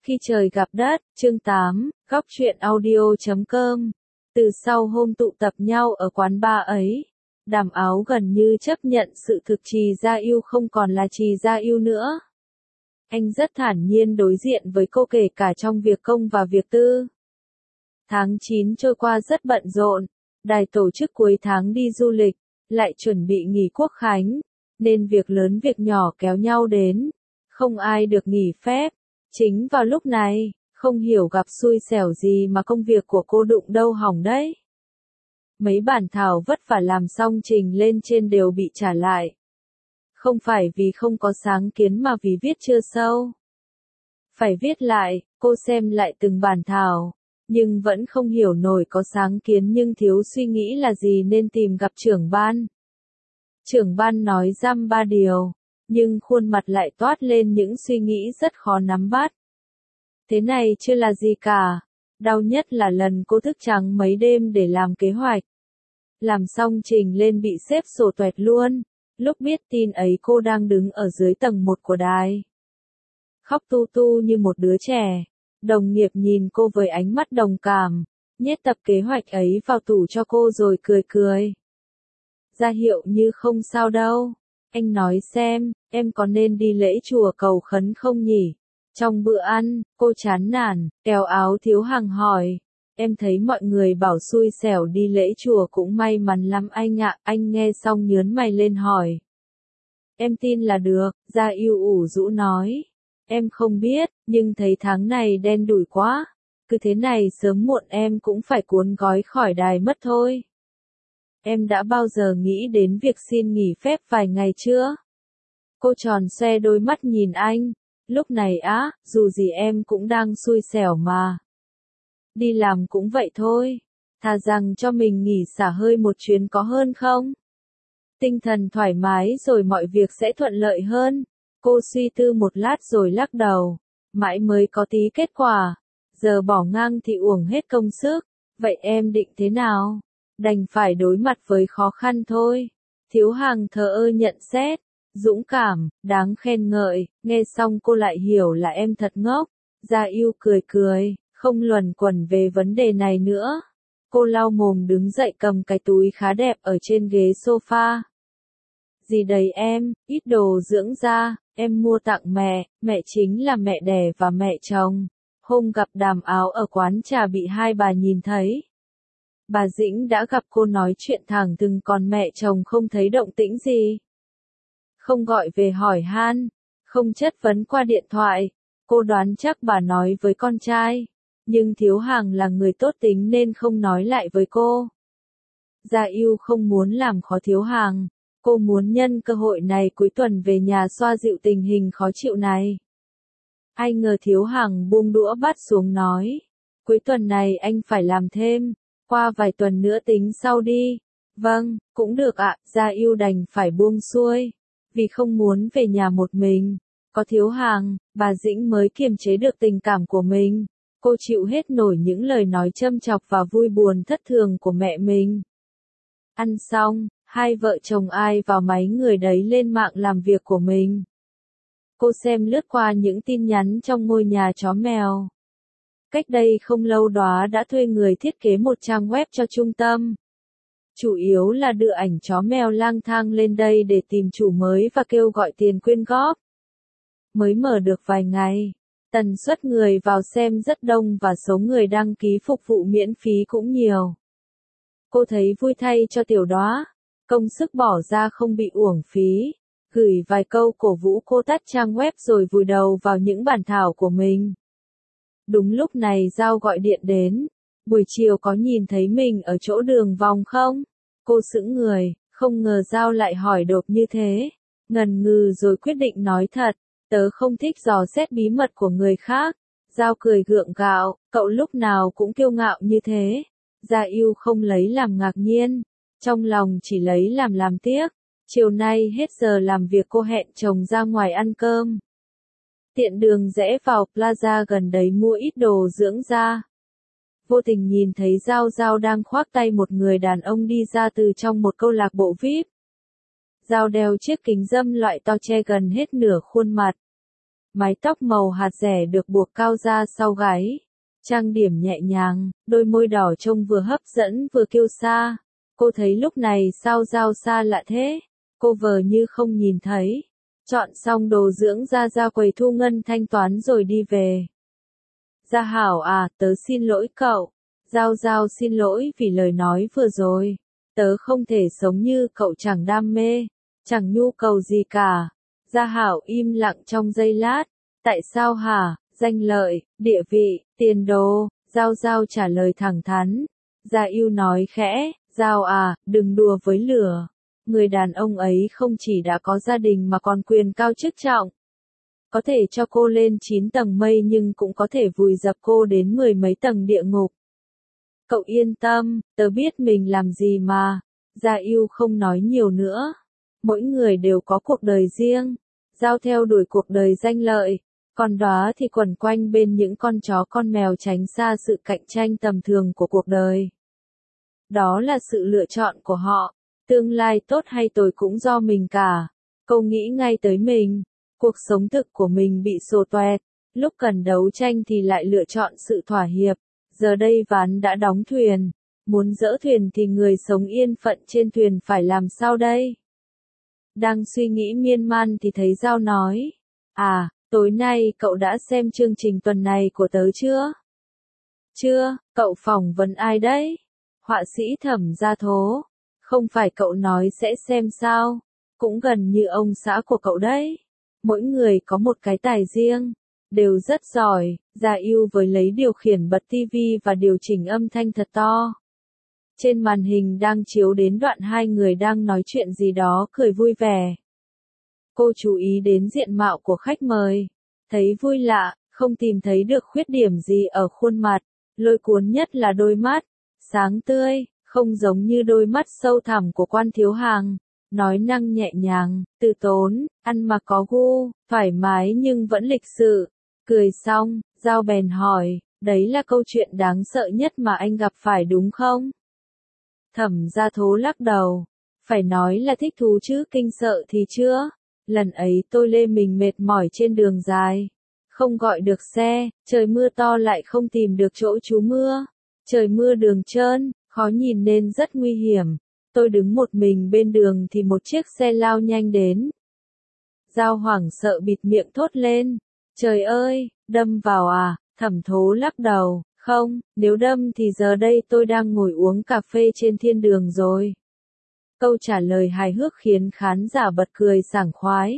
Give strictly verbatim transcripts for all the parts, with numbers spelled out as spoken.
Khi trời gặp đất, chương tám, góc truyện audio chấm com. Từ sau hôm tụ tập nhau ở quán bar ấy, Đàm Áo gần như chấp nhận sự thực Trì Gia Yêu không còn là Trì Gia Yêu nữa. Anh rất thản nhiên đối diện với cô kể cả trong việc công và việc tư. Tháng chín trôi qua rất bận rộn, đài tổ chức cuối tháng đi du lịch, lại chuẩn bị nghỉ Quốc khánh, nên việc lớn việc nhỏ kéo nhau đến, không ai được nghỉ phép. Chính vào lúc này, không hiểu gặp xui xẻo gì mà công việc của cô đụng đâu hỏng đấy. Mấy bản thảo vất vả làm xong trình lên trên đều bị trả lại. Không phải vì không có sáng kiến mà vì viết chưa sâu. Phải viết lại, cô xem lại từng bản thảo, nhưng vẫn không hiểu nổi có sáng kiến nhưng thiếu suy nghĩ là gì nên tìm gặp trưởng ban. Trưởng ban nói dăm ba điều, nhưng khuôn mặt lại toát lên những suy nghĩ rất khó nắm bắt. Thế này chưa là gì cả, đau nhất là lần cô thức trắng mấy đêm để làm kế hoạch. Làm xong trình lên bị xếp sổ toẹt luôn, lúc biết tin ấy cô đang đứng ở dưới tầng một của đài. Khóc tu tu như một đứa trẻ, đồng nghiệp nhìn cô với ánh mắt đồng cảm, nhét tập kế hoạch ấy vào tủ cho cô rồi cười cười. Ra hiệu như không sao đâu, anh nói xem, em có nên đi lễ chùa cầu khấn không nhỉ? Trong bữa ăn, cô chán nản, kéo áo Thiếu Hằng hỏi. Em thấy mọi người bảo xui xẻo đi lễ chùa cũng may mắn lắm anh ạ. Anh nghe xong nhớn mày lên hỏi. Em tin là được, Gia Yêu ủ rũ nói. Em không biết, nhưng thấy tháng này đen đủi quá. Cứ thế này sớm muộn em cũng phải cuốn gói khỏi đài mất thôi. Em đã bao giờ nghĩ đến việc xin nghỉ phép vài ngày chưa? Cô tròn xoe đôi mắt nhìn anh. Lúc này á, dù gì em cũng đang xui xẻo mà. Đi làm cũng vậy thôi, thà rằng cho mình nghỉ xả hơi một chuyến có hơn không? Tinh thần thoải mái rồi mọi việc sẽ thuận lợi hơn. Cô suy tư một lát rồi lắc đầu, mãi mới có tí kết quả. Giờ bỏ ngang thì uổng hết công sức, vậy em định thế nào? Đành phải đối mặt với khó khăn thôi. Thiếu Hằng thờ ơ nhận xét. Dũng cảm, đáng khen ngợi, nghe xong cô lại hiểu là em thật ngốc. Gia Yêu cười cười, không luẩn quẩn về vấn đề này nữa. Cô lau mồm đứng dậy cầm cái túi khá đẹp ở trên ghế sofa. Gì đấy em, ít đồ dưỡng da, em mua tặng mẹ, mẹ chính là mẹ đẻ và mẹ chồng. Hôm gặp Đàm Áo ở quán trà bị hai bà nhìn thấy. Bà Dĩnh đã gặp cô nói chuyện thẳng thừng còn mẹ chồng không thấy động tĩnh gì. Không gọi về hỏi han, không chất vấn qua điện thoại, cô đoán chắc bà nói với con trai, nhưng Thiếu Hằng là người tốt tính nên không nói lại với cô. Gia Yêu không muốn làm khó Thiếu Hằng, cô muốn nhân cơ hội này cuối tuần về nhà xoa dịu tình hình khó chịu này. Ai ngờ Thiếu Hằng buông đũa bát xuống nói, cuối tuần này anh phải làm thêm, qua vài tuần nữa tính sau đi. Vâng, cũng được ạ, Gia Yêu đành phải buông xuôi. Vì không muốn về nhà một mình, có Thiếu Hằng, bà Dĩnh mới kiềm chế được tình cảm của mình. Cô chịu hết nổi những lời nói châm chọc và vui buồn thất thường của mẹ mình. Ăn xong, hai vợ chồng ai vào máy người đấy lên mạng làm việc của mình. Cô xem lướt qua những tin nhắn trong ngôi nhà chó mèo. Cách đây không lâu đó đã thuê người thiết kế một trang web cho trung tâm. Chủ yếu là đưa ảnh chó mèo lang thang lên đây để tìm chủ mới và kêu gọi tiền quyên góp. Mới mở được vài ngày, tần suất người vào xem rất đông và số người đăng ký phục vụ miễn phí cũng nhiều. Cô thấy vui thay cho tiểu đóa, công sức bỏ ra không bị uổng phí, gửi vài câu cổ vũ cô tắt trang web rồi vùi đầu vào những bản thảo của mình. Đúng lúc này Giao gọi điện đến. Buổi chiều có nhìn thấy mình ở chỗ đường vòng không? Cô sững người, không ngờ Giao lại hỏi đột như thế. Ngần ngừ rồi quyết định nói thật, tớ không thích dò xét bí mật của người khác. Giao cười gượng gạo, cậu lúc nào cũng kiêu ngạo như thế. Gia Yêu không lấy làm ngạc nhiên, trong lòng chỉ lấy làm làm tiếc. Chiều nay hết giờ làm việc cô hẹn chồng ra ngoài ăn cơm. Tiện đường rẽ vào plaza gần đấy mua ít đồ dưỡng da. Vô tình nhìn thấy Giao Giao đang khoác tay một người đàn ông đi ra từ trong một câu lạc bộ vi ai pi. Giao đeo chiếc kính râm loại to che gần hết nửa khuôn mặt. Mái tóc màu hạt rẻ được buộc cao ra sau gáy. Trang điểm nhẹ nhàng, đôi môi đỏ trông vừa hấp dẫn vừa kiêu sa. Cô thấy lúc này sao Giao xa lạ thế? Cô vờ như không nhìn thấy. Chọn xong đồ dưỡng da ra quầy thu ngân thanh toán rồi đi về. Gia Hảo à, tớ xin lỗi cậu. Giao Giao xin lỗi vì lời nói vừa rồi. Tớ không thể sống như cậu, chẳng đam mê, chẳng nhu cầu gì cả. Gia Hảo im lặng trong giây lát. Tại sao hả? Danh lợi, địa vị, tiền đồ. Giao Giao trả lời thẳng thắn. Gia Yêu nói khẽ, Giao à, đừng đùa với lửa. Người đàn ông ấy không chỉ đã có gia đình mà còn quyền cao chức trọng. Có thể cho cô lên chín tầng mây nhưng cũng có thể vùi dập cô đến mười mấy tầng địa ngục. Cậu yên tâm, tớ biết mình làm gì mà. Gia Yêu không nói nhiều nữa. Mỗi người đều có cuộc đời riêng. Giao theo đuổi cuộc đời danh lợi. Còn Đóa thì quẩn quanh bên những con chó con mèo tránh xa sự cạnh tranh tầm thường của cuộc đời. Đó là sự lựa chọn của họ. Tương lai tốt hay tồi cũng do mình cả. Cô nghĩ ngay tới mình. Cuộc sống thực của mình bị xô toẹt. Lúc cần đấu tranh thì lại lựa chọn sự thỏa hiệp. Giờ đây ván đã đóng thuyền. Muốn dỡ thuyền thì người sống yên phận trên thuyền phải làm sao đây? Đang suy nghĩ miên man thì thấy Giao nói. À, tối nay cậu đã xem chương trình tuần này của tớ chưa? Chưa, cậu phỏng vấn ai đấy? Họa sĩ Thẩm Gia Thố. Không phải cậu nói sẽ xem sao? Cũng gần như ông xã của cậu đấy. Mỗi người có một cái tài riêng. Đều rất giỏi. Gia Yêu với lấy điều khiển bật tivi và điều chỉnh âm thanh thật to. Trên màn hình đang chiếu đến đoạn hai người đang nói chuyện gì đó cười vui vẻ. Cô chú ý đến diện mạo của khách mời. Thấy vui lạ, không tìm thấy được khuyết điểm gì ở khuôn mặt. Lôi cuốn nhất là đôi mắt. Sáng tươi, không giống như đôi mắt sâu thẳm của Quan Thiếu Hàng. Nói năng nhẹ nhàng, từ tốn, ăn mặc có gu, thoải mái nhưng vẫn lịch sự. Cười xong, Giao bèn hỏi, đấy là câu chuyện đáng sợ nhất mà anh gặp phải đúng không? Thẩm Gia Thố lắc đầu. Phải nói là thích thú chứ kinh sợ thì chưa. Lần ấy tôi lê mình mệt mỏi trên đường dài. Không gọi được xe, trời mưa to lại không tìm được chỗ trú mưa. Trời mưa đường trơn, khó nhìn nên rất nguy hiểm. Tôi đứng một mình bên đường thì một chiếc xe lao nhanh đến. Giao hoảng sợ bịt miệng thốt lên. Trời ơi, đâm vào à? Thẩm Thố lắc đầu. Không, nếu đâm thì giờ đây tôi đang ngồi uống cà phê trên thiên đường rồi. Câu trả lời hài hước khiến khán giả bật cười sảng khoái.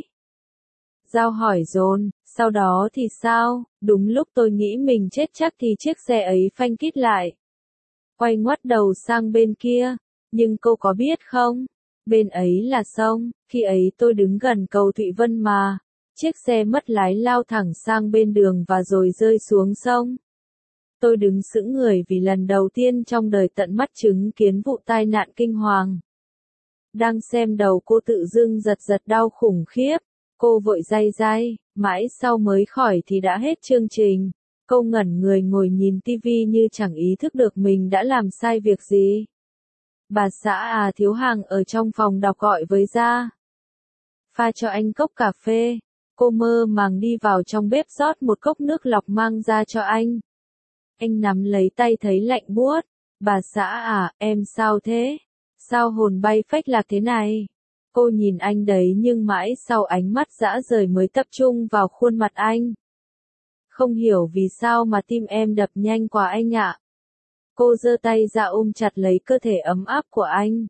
Giao hỏi dồn, sau đó thì sao? Đúng lúc tôi nghĩ mình chết chắc thì chiếc xe ấy phanh kít lại. Quay ngoắt đầu sang bên kia. Nhưng cô có biết không? Bên ấy là sông, khi ấy tôi đứng gần cầu Thụy Vân mà. Chiếc xe mất lái lao thẳng sang bên đường và rồi rơi xuống sông. Tôi đứng sững người vì lần đầu tiên trong đời tận mắt chứng kiến vụ tai nạn kinh hoàng. Đang xem đầu cô tự dưng giật giật đau khủng khiếp. Cô vội day day, mãi sau mới khỏi thì đã hết chương trình. Cô ngẩn người ngồi nhìn tivi như chẳng ý thức được mình đã làm sai việc gì. Bà xã à, Thiếu Hàng ở trong phòng đọc gọi với Gia. Pha cho anh cốc cà phê. Cô mơ màng đi vào trong bếp rót một cốc nước lọc mang ra cho anh. Anh nắm lấy tay thấy lạnh buốt. Bà xã à, em sao thế? Sao hồn bay phách lạc thế này? Cô nhìn anh đấy nhưng mãi sau ánh mắt dã rời mới tập trung vào khuôn mặt anh. Không hiểu vì sao mà tim em đập nhanh quá anh ạ. Cô giơ tay ra ôm chặt lấy cơ thể ấm áp của anh.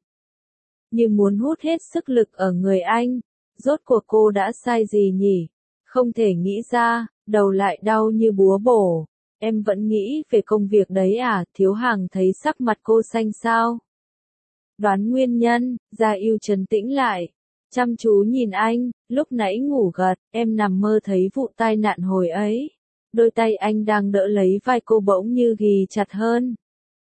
Như muốn hút hết sức lực ở người anh. Rốt cuộc cô đã sai gì nhỉ? Không thể nghĩ ra, đầu lại đau như búa bổ. Em vẫn nghĩ về công việc đấy à? Thiếu Hàng thấy sắc mặt cô xanh xao. Đoán nguyên nhân, Gia Yêu trấn tĩnh lại. Chăm chú nhìn anh, lúc nãy ngủ gật, em nằm mơ thấy vụ tai nạn hồi ấy. Đôi tay anh đang đỡ lấy vai cô bỗng như ghì chặt hơn.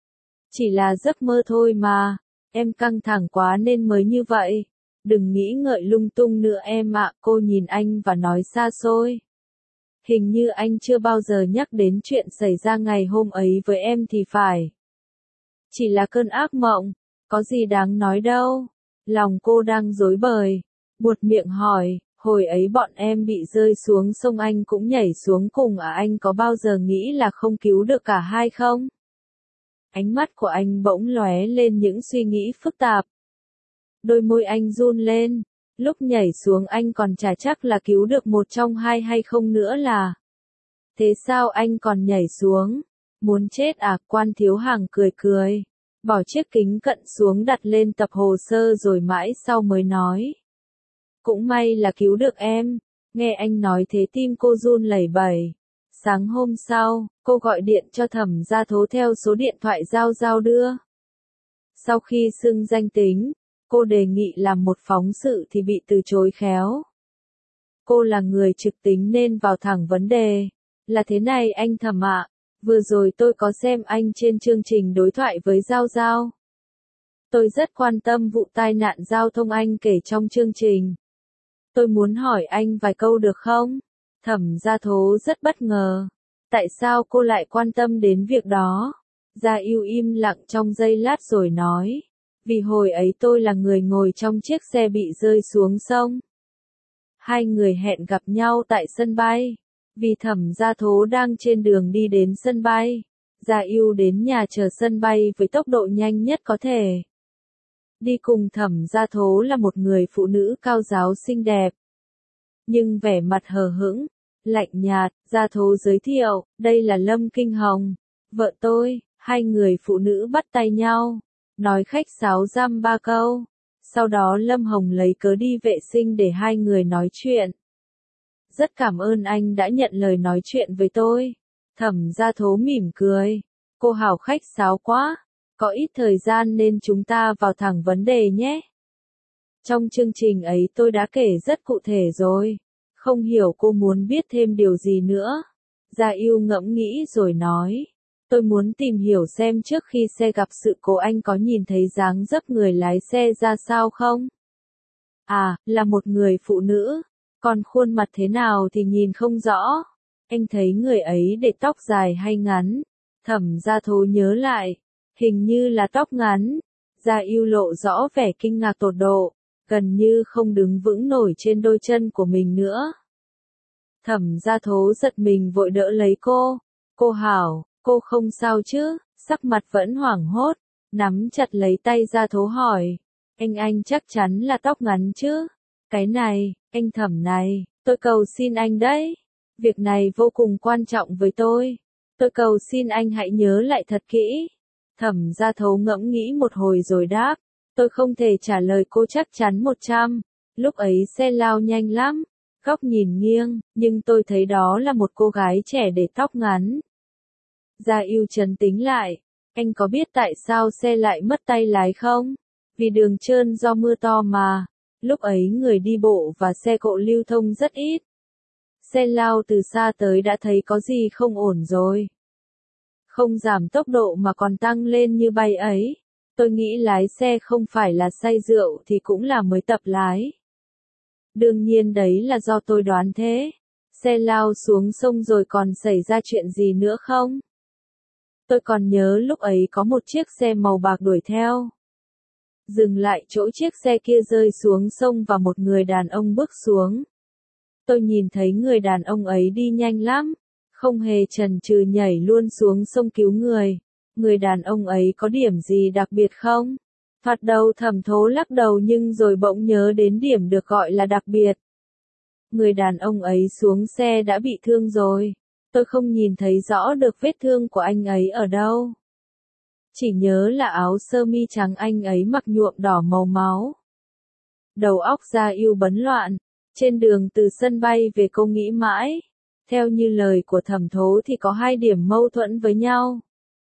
Chỉ là giấc mơ thôi mà, em căng thẳng quá nên mới như vậy. Đừng nghĩ ngợi lung tung nữa em ạ. Cô nhìn anh và nói xa xôi. Hình như anh chưa bao giờ nhắc đến chuyện xảy ra ngày hôm ấy với em thì phải. Chỉ là cơn ác mộng, có gì đáng nói đâu. Lòng cô đang rối bời, buột miệng hỏi, Hồi ấy bọn em bị rơi xuống sông anh cũng nhảy xuống cùng à, anh có bao giờ nghĩ là không cứu được cả hai không? Ánh mắt của anh bỗng lóe lên những suy nghĩ phức tạp. Đôi môi anh run lên, lúc nhảy xuống anh còn chả chắc là cứu được một trong hai hay không nữa là. Thế sao anh còn nhảy xuống? Muốn chết à? Quan Thiếu Hàng cười cười, bỏ chiếc kính cận xuống đặt lên tập hồ sơ rồi mãi sau mới nói. Cũng may là cứu được em. Nghe anh nói thế tim cô run lẩy bẩy. Sáng hôm sau, cô gọi điện cho Thẩm Gia Thố theo số điện thoại Giao Giao đưa. Sau khi xưng danh tính, cô đề nghị làm một phóng sự thì bị từ chối khéo. Cô là người trực tính nên vào thẳng vấn đề. Là thế này anh Thẩm ạ, vừa rồi tôi có xem anh trên chương trình đối thoại với Giao Giao. Tôi rất quan tâm vụ tai nạn giao thông anh kể trong chương trình. Tôi muốn hỏi anh vài câu được không? Thẩm Gia Thố rất bất ngờ. Tại sao cô lại quan tâm đến việc đó? Gia Yêu im lặng trong giây lát rồi nói. Vì hồi ấy tôi là người ngồi trong chiếc xe bị rơi xuống sông. Hai người hẹn gặp nhau tại sân bay. Vì Thẩm Gia Thố đang trên đường đi đến sân bay, Gia Yêu đến nhà chờ sân bay với tốc độ nhanh nhất có thể. Đi cùng Thẩm Gia Thố là một người phụ nữ cao giáo xinh đẹp. Nhưng vẻ mặt hờ hững, lạnh nhạt, Gia Thố giới thiệu, đây là Lâm Kinh Hồng, vợ tôi. Hai người phụ nữ bắt tay nhau, nói khách sáo dăm ba câu. Sau đó Lâm Hồng lấy cớ đi vệ sinh để hai người nói chuyện. Rất cảm ơn anh đã nhận lời nói chuyện với tôi. Thẩm Gia Thố mỉm cười. Cô hảo khách sáo quá. Có ít thời gian nên chúng ta vào thẳng vấn đề nhé. Trong chương trình ấy tôi đã kể rất cụ thể rồi. Không hiểu cô muốn biết thêm điều gì nữa. Gia Yêu ngẫm nghĩ rồi nói. Tôi muốn tìm hiểu xem trước khi xe gặp sự cố anh có nhìn thấy dáng dấp người lái xe ra sao không? À, là một người phụ nữ. Còn khuôn mặt thế nào thì nhìn không rõ. Anh thấy người ấy để tóc dài hay ngắn? Thẩm Gia Thố nhớ lại. Hình như là tóc ngắn. Gia Yêu lộ rõ vẻ kinh ngạc tột độ. Gần như không đứng vững nổi trên đôi chân của mình nữa. Thẩm Gia Thố giật mình vội đỡ lấy cô. Cô hảo, cô không sao chứ? Sắc mặt vẫn hoảng hốt. Nắm chặt lấy tay Gia Thố hỏi. Anh anh chắc chắn là tóc ngắn chứ? Cái này, anh Thẩm này, tôi cầu xin anh đấy. Việc này vô cùng quan trọng với tôi. Tôi cầu xin anh hãy nhớ lại thật kỹ. Thẩm Gia Thố ngẫm nghĩ một hồi rồi đáp. Tôi không thể trả lời cô chắc chắn một trăm. Lúc ấy xe lao nhanh lắm. Góc nhìn nghiêng, nhưng tôi thấy đó là một cô gái trẻ để tóc ngắn. Gia Yêu trấn tĩnh lại. Anh có biết tại sao xe lại mất tay lái không? Vì đường trơn do mưa to mà. Lúc ấy người đi bộ và xe cộ lưu thông rất ít. Xe lao từ xa tới đã thấy có gì không ổn rồi. Không giảm tốc độ mà còn tăng lên như bay ấy. Tôi nghĩ lái xe không phải là say rượu thì cũng là mới tập lái. Đương nhiên đấy là do tôi đoán thế. Xe lao xuống sông rồi còn xảy ra chuyện gì nữa không? Tôi còn nhớ lúc ấy có một chiếc xe màu bạc đuổi theo. Dừng lại chỗ chiếc xe kia rơi xuống sông và một người đàn ông bước xuống. Tôi nhìn thấy người đàn ông ấy đi nhanh lắm, không hề chần chừ nhảy luôn xuống sông cứu người. Người đàn ông ấy có điểm gì đặc biệt không? Thoạt đầu Thẩm Thố lắc đầu nhưng rồi bỗng nhớ đến điểm được gọi là đặc biệt. Người đàn ông ấy xuống xe đã bị thương rồi. Tôi không nhìn thấy rõ được vết thương của anh ấy ở đâu. Chỉ nhớ là áo sơ mi trắng anh ấy mặc nhuộm đỏ màu máu. Đầu óc Gia Yêu bấn loạn. Trên đường từ sân bay về cô nghĩ mãi. Theo như lời của Thẩm Thố thì có hai điểm mâu thuẫn với nhau.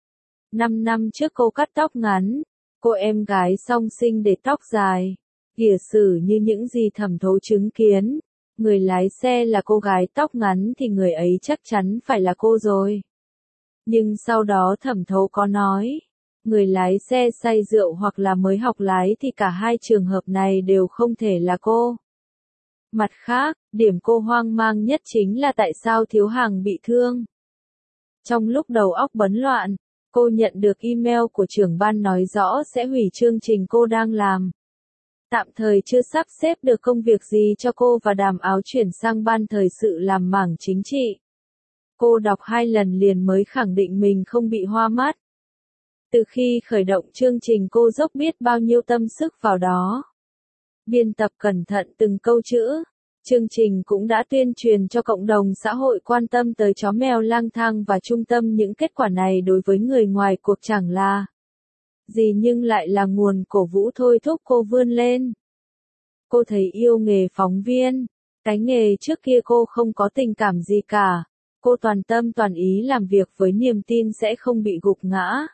Năm năm trước cô cắt tóc ngắn. Cô em gái song sinh để tóc dài. Kìa xử như những gì Thẩm Thố chứng kiến. Người lái xe là cô gái tóc ngắn thì người ấy chắc chắn phải là cô rồi. Nhưng sau đó Thẩm Thố có nói. Người lái xe say rượu hoặc là mới học lái thì cả hai trường hợp này đều không thể là cô. Mặt khác, điểm cô hoang mang nhất chính là tại sao Thiếu Hàng bị thương. Trong lúc đầu óc bấn loạn, cô nhận được email của trưởng ban nói rõ sẽ hủy chương trình cô đang làm. Tạm thời chưa sắp xếp được công việc gì cho cô và Đàm Áo chuyển sang ban thời sự làm mảng chính trị. Cô đọc hai lần liền mới khẳng định mình không bị hoa mắt. Từ khi khởi động chương trình cô dốc biết bao nhiêu tâm sức vào đó. Biên tập cẩn thận từng câu chữ. Chương trình cũng đã tuyên truyền cho cộng đồng xã hội quan tâm tới chó mèo lang thang và trung tâm những kết quả này đối với người ngoài cuộc chẳng là gì nhưng lại là nguồn cổ vũ thôi thúc cô vươn lên. Cô thấy yêu nghề phóng viên. Cái nghề trước kia cô không có tình cảm gì cả. Cô toàn tâm toàn ý làm việc với niềm tin sẽ không bị gục ngã.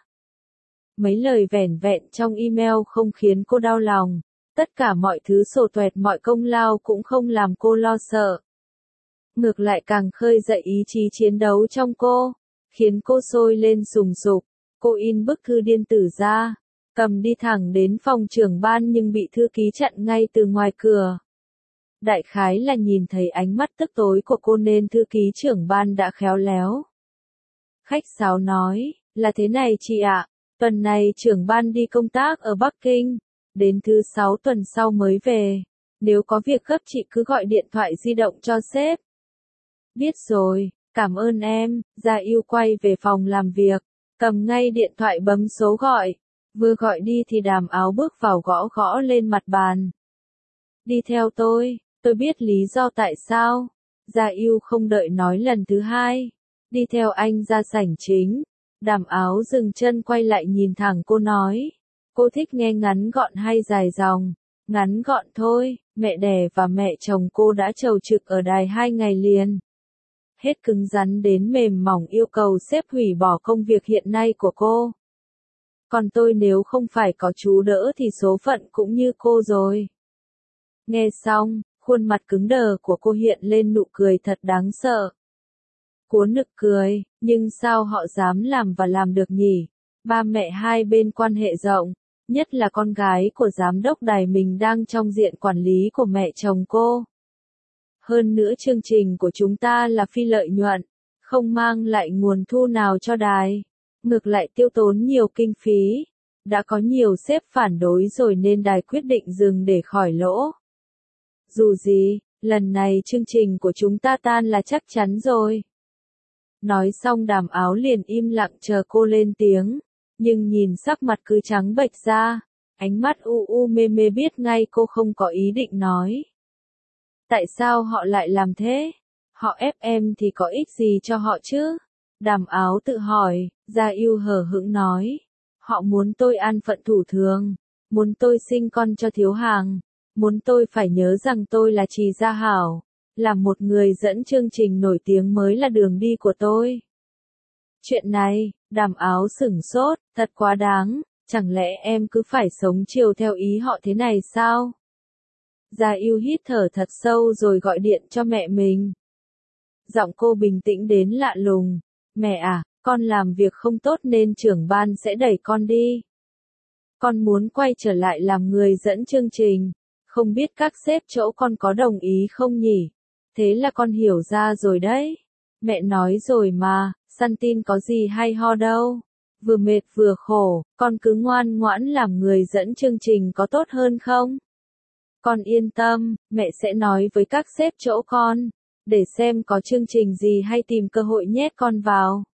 Mấy lời vẻn vẹn trong email không khiến cô đau lòng. Tất cả mọi thứ sổ tuẹt mọi công lao cũng không làm cô lo sợ. Ngược lại càng khơi dậy ý chí chiến đấu trong cô, khiến cô sôi lên sùng sục. Cô in bức thư điện tử ra, cầm đi thẳng đến phòng trưởng ban nhưng bị thư ký chặn ngay từ ngoài cửa. Đại khái là nhìn thấy ánh mắt tức tối của cô nên thư ký trưởng ban đã khéo léo. Khách sáo nói, là thế này chị ạ, tuần này trưởng ban đi công tác ở Bắc Kinh, đến thứ sáu tuần sau mới về. Nếu có việc gấp chị cứ gọi điện thoại di động cho sếp. Biết rồi, cảm ơn em. Gia Yêu quay về phòng làm việc, cầm ngay điện thoại bấm số gọi. Vừa gọi đi thì Đàm Áo bước vào gõ gõ lên mặt bàn. Đi theo tôi, tôi biết lý do tại sao. Gia Yêu không đợi nói lần thứ hai. Đi theo anh ra sảnh chính. Đàm Áo dừng chân quay lại nhìn thẳng cô nói. Cô thích nghe ngắn gọn hay dài dòng? Ngắn gọn thôi, mẹ đẻ và mẹ chồng cô đã trầu trực ở đài hai ngày liền. Hết cứng rắn đến mềm mỏng yêu cầu sếp hủy bỏ công việc hiện nay của cô. Còn tôi nếu không phải có chú đỡ thì số phận cũng như cô rồi. Nghe xong, khuôn mặt cứng đờ của cô hiện lên nụ cười thật đáng sợ. Cuốn nực cười, nhưng sao họ dám làm và làm được nhỉ? Ba mẹ hai bên quan hệ rộng, nhất là con gái của giám đốc đài mình đang trong diện quản lý của mẹ chồng cô. Hơn nữa chương trình của chúng ta là phi lợi nhuận, không mang lại nguồn thu nào cho đài, ngược lại tiêu tốn nhiều kinh phí. Đã có nhiều sếp phản đối rồi nên đài quyết định dừng để khỏi lỗ. Dù gì, lần này chương trình của chúng ta tan là chắc chắn rồi. Nói xong Đàm Áo liền im lặng chờ cô lên tiếng. Nhưng nhìn sắc mặt cứ trắng bệch ra, ánh mắt u u mê mê biết ngay cô không có ý định nói. Tại sao họ lại làm thế? Họ ép em thì có ích gì cho họ chứ? Đàm Áo tự hỏi. Gia Yêu hờ hững nói. Họ muốn tôi an phận thủ thường, muốn tôi sinh con cho thiếu hàng, muốn tôi phải nhớ rằng tôi là Trì Gia Hảo, là một người dẫn chương trình nổi tiếng mới là đường đi của tôi. Chuyện này, Đàm Áo sửng sốt, thật quá đáng, chẳng lẽ em cứ phải sống chiều theo ý họ thế này sao? Gia Yêu hít thở thật sâu rồi gọi điện cho mẹ mình. Giọng cô bình tĩnh đến lạ lùng. Mẹ à, con làm việc không tốt nên trưởng ban sẽ đẩy con đi. Con muốn quay trở lại làm người dẫn chương trình. Không biết các sếp chỗ con có đồng ý không nhỉ? Thế là con hiểu ra rồi đấy. Mẹ nói rồi mà, săn tin có gì hay ho đâu. Vừa mệt vừa khổ, con cứ ngoan ngoãn làm người dẫn chương trình có tốt hơn không? Con yên tâm, mẹ sẽ nói với các sếp chỗ con, để xem có chương trình gì hay tìm cơ hội nhét con vào.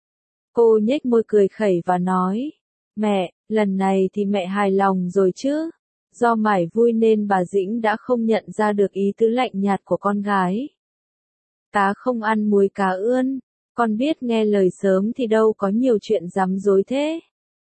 Cô nhếch môi cười khẩy và nói, mẹ, lần này thì mẹ hài lòng rồi chứ? Do mải vui nên bà Dĩnh đã không nhận ra được ý tứ lạnh nhạt của con gái. Cá không ăn muối cá ươn, con biết nghe lời sớm thì đâu có nhiều chuyện dám dối thế.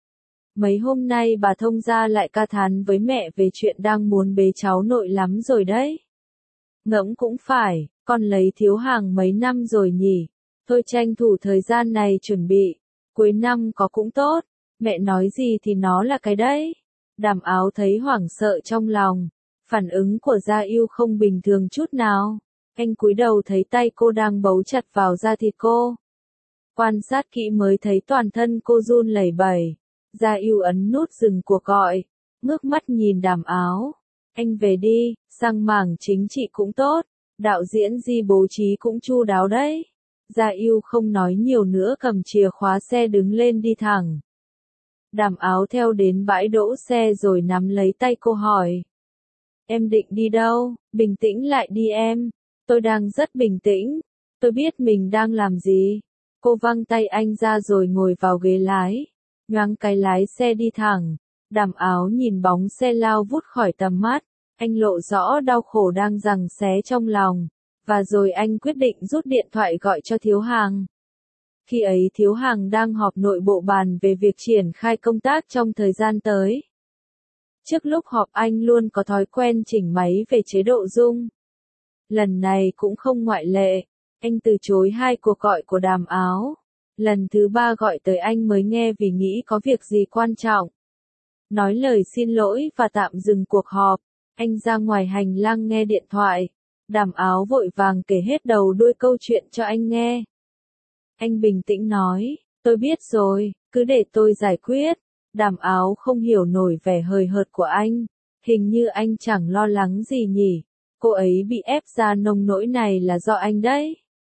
Mấy hôm nay bà thông gia lại ca thán với mẹ về chuyện đang muốn bế cháu nội lắm rồi đấy. Ngẫm cũng phải, con lấy thiếu hàng mấy năm rồi nhỉ, thôi tranh thủ thời gian này chuẩn bị, cuối năm có cũng tốt, mẹ nói gì thì nó là cái đấy. Đàm Áo thấy hoảng sợ trong lòng, phản ứng của Gia Yêu không bình thường chút nào, anh cúi đầu thấy tay cô đang bấu chặt vào da thịt cô. Quan sát kỹ mới thấy toàn thân cô run lẩy bẩy. Gia Yêu ấn nút dừng cuộc gọi, ngước mắt nhìn Đàm Áo. Anh về đi, sang mảng chính trị cũng tốt, đạo diễn Di bố trí cũng chu đáo đấy. Gia Yêu không nói nhiều nữa cầm chìa khóa xe đứng lên đi thẳng. Đàm Áo theo đến bãi đỗ xe rồi nắm lấy tay cô hỏi. Em định đi đâu? Bình tĩnh lại đi em. Tôi đang rất bình tĩnh. Tôi biết mình đang làm gì. Cô văng tay anh ra rồi ngồi vào ghế lái. Nhoáng cái lái xe đi thẳng. Đàm Áo nhìn bóng xe lao vút khỏi tầm mắt. Anh lộ rõ đau khổ đang giằng xé trong lòng. Và rồi anh quyết định rút điện thoại gọi cho Thiếu Hàng. Khi ấy Thiếu Hàng đang họp nội bộ bàn về việc triển khai công tác trong thời gian tới. Trước lúc họp anh luôn có thói quen chỉnh máy về chế độ rung. Lần này cũng không ngoại lệ. Anh từ chối hai cuộc gọi của Đàm Áo. Lần thứ ba gọi tới anh mới nghe vì nghĩ có việc gì quan trọng. Nói lời xin lỗi và tạm dừng cuộc họp. Anh ra ngoài hành lang nghe điện thoại. Đàm Áo vội vàng kể hết đầu đuôi câu chuyện cho anh nghe. Anh bình tĩnh nói, tôi biết rồi, cứ để tôi giải quyết. Đàm Áo không hiểu nổi vẻ hời hợt của anh. Hình như anh chẳng lo lắng gì nhỉ. Cô ấy bị ép ra nông nỗi này là do anh đấy.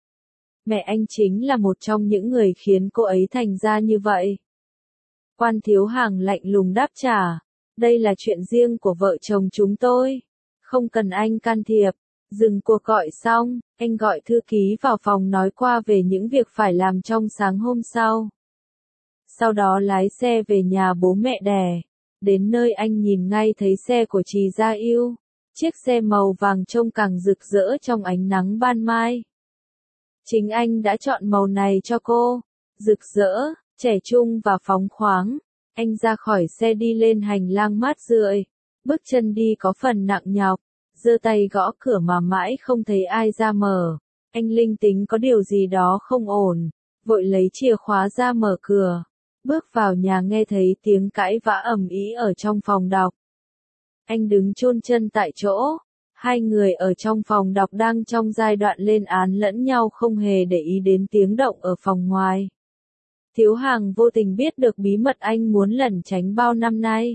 Mẹ anh chính là một trong những người khiến cô ấy thành ra như vậy. Quan Thiếu Hàng lạnh lùng đáp trả. Đây là chuyện riêng của vợ chồng chúng tôi. Không cần anh can thiệp. Dừng cuộc gọi xong, anh gọi thư ký vào phòng nói qua về những việc phải làm trong sáng hôm sau. Sau đó lái xe về nhà bố mẹ đẻ. Đến nơi anh nhìn ngay thấy xe của Trì Gia Yêu. Chiếc xe màu vàng trông càng rực rỡ trong ánh nắng ban mai. Chính anh đã chọn màu này cho cô. Rực rỡ, trẻ trung và phóng khoáng. Anh ra khỏi xe đi lên hành lang mát rượi. Bước chân đi có phần nặng nhọc. Giơ tay gõ cửa mà mãi không thấy ai ra mở. Anh linh tính có điều gì đó không ổn. Vội lấy chìa khóa ra mở cửa. Bước vào nhà nghe thấy tiếng cãi vã ầm ĩ ở trong phòng đọc. Anh đứng chôn chân tại chỗ. Hai người ở trong phòng đọc đang trong giai đoạn lên án lẫn nhau không hề để ý đến tiếng động ở phòng ngoài. Thiếu Hàng vô tình biết được bí mật anh muốn lẩn tránh bao năm nay.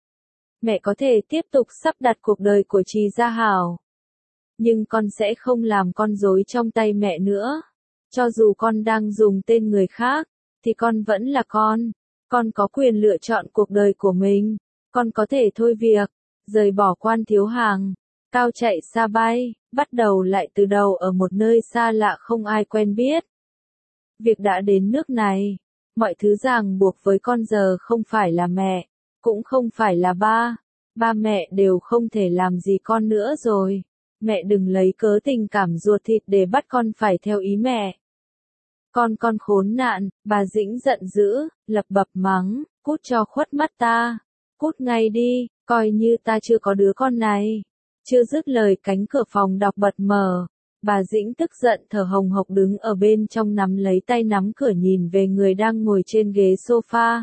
Mẹ có thể tiếp tục sắp đặt cuộc đời của Trì Gia Hảo. Nhưng con sẽ không làm con rối trong tay mẹ nữa. Cho dù con đang dùng tên người khác, thì con vẫn là con. Con có quyền lựa chọn cuộc đời của mình. Con có thể thôi việc, rời bỏ Quan Thiếu Hàng, cao chạy xa bay, bắt đầu lại từ đầu ở một nơi xa lạ không ai quen biết. Việc đã đến nước này, mọi thứ ràng buộc với con giờ không phải là mẹ, cũng không phải là ba. Ba mẹ đều không thể làm gì con nữa rồi. Mẹ đừng lấy cớ tình cảm ruột thịt để bắt con phải theo ý mẹ. Con con khốn nạn, bà Dĩnh giận dữ, lập bập mắng, cút cho khuất mắt ta. Cút ngay đi, coi như ta chưa có đứa con này. Chưa dứt lời cánh cửa phòng đọc bật mở. Bà Dĩnh tức giận thở hồng hộc đứng ở bên trong nắm lấy tay nắm cửa nhìn về người đang ngồi trên ghế sofa.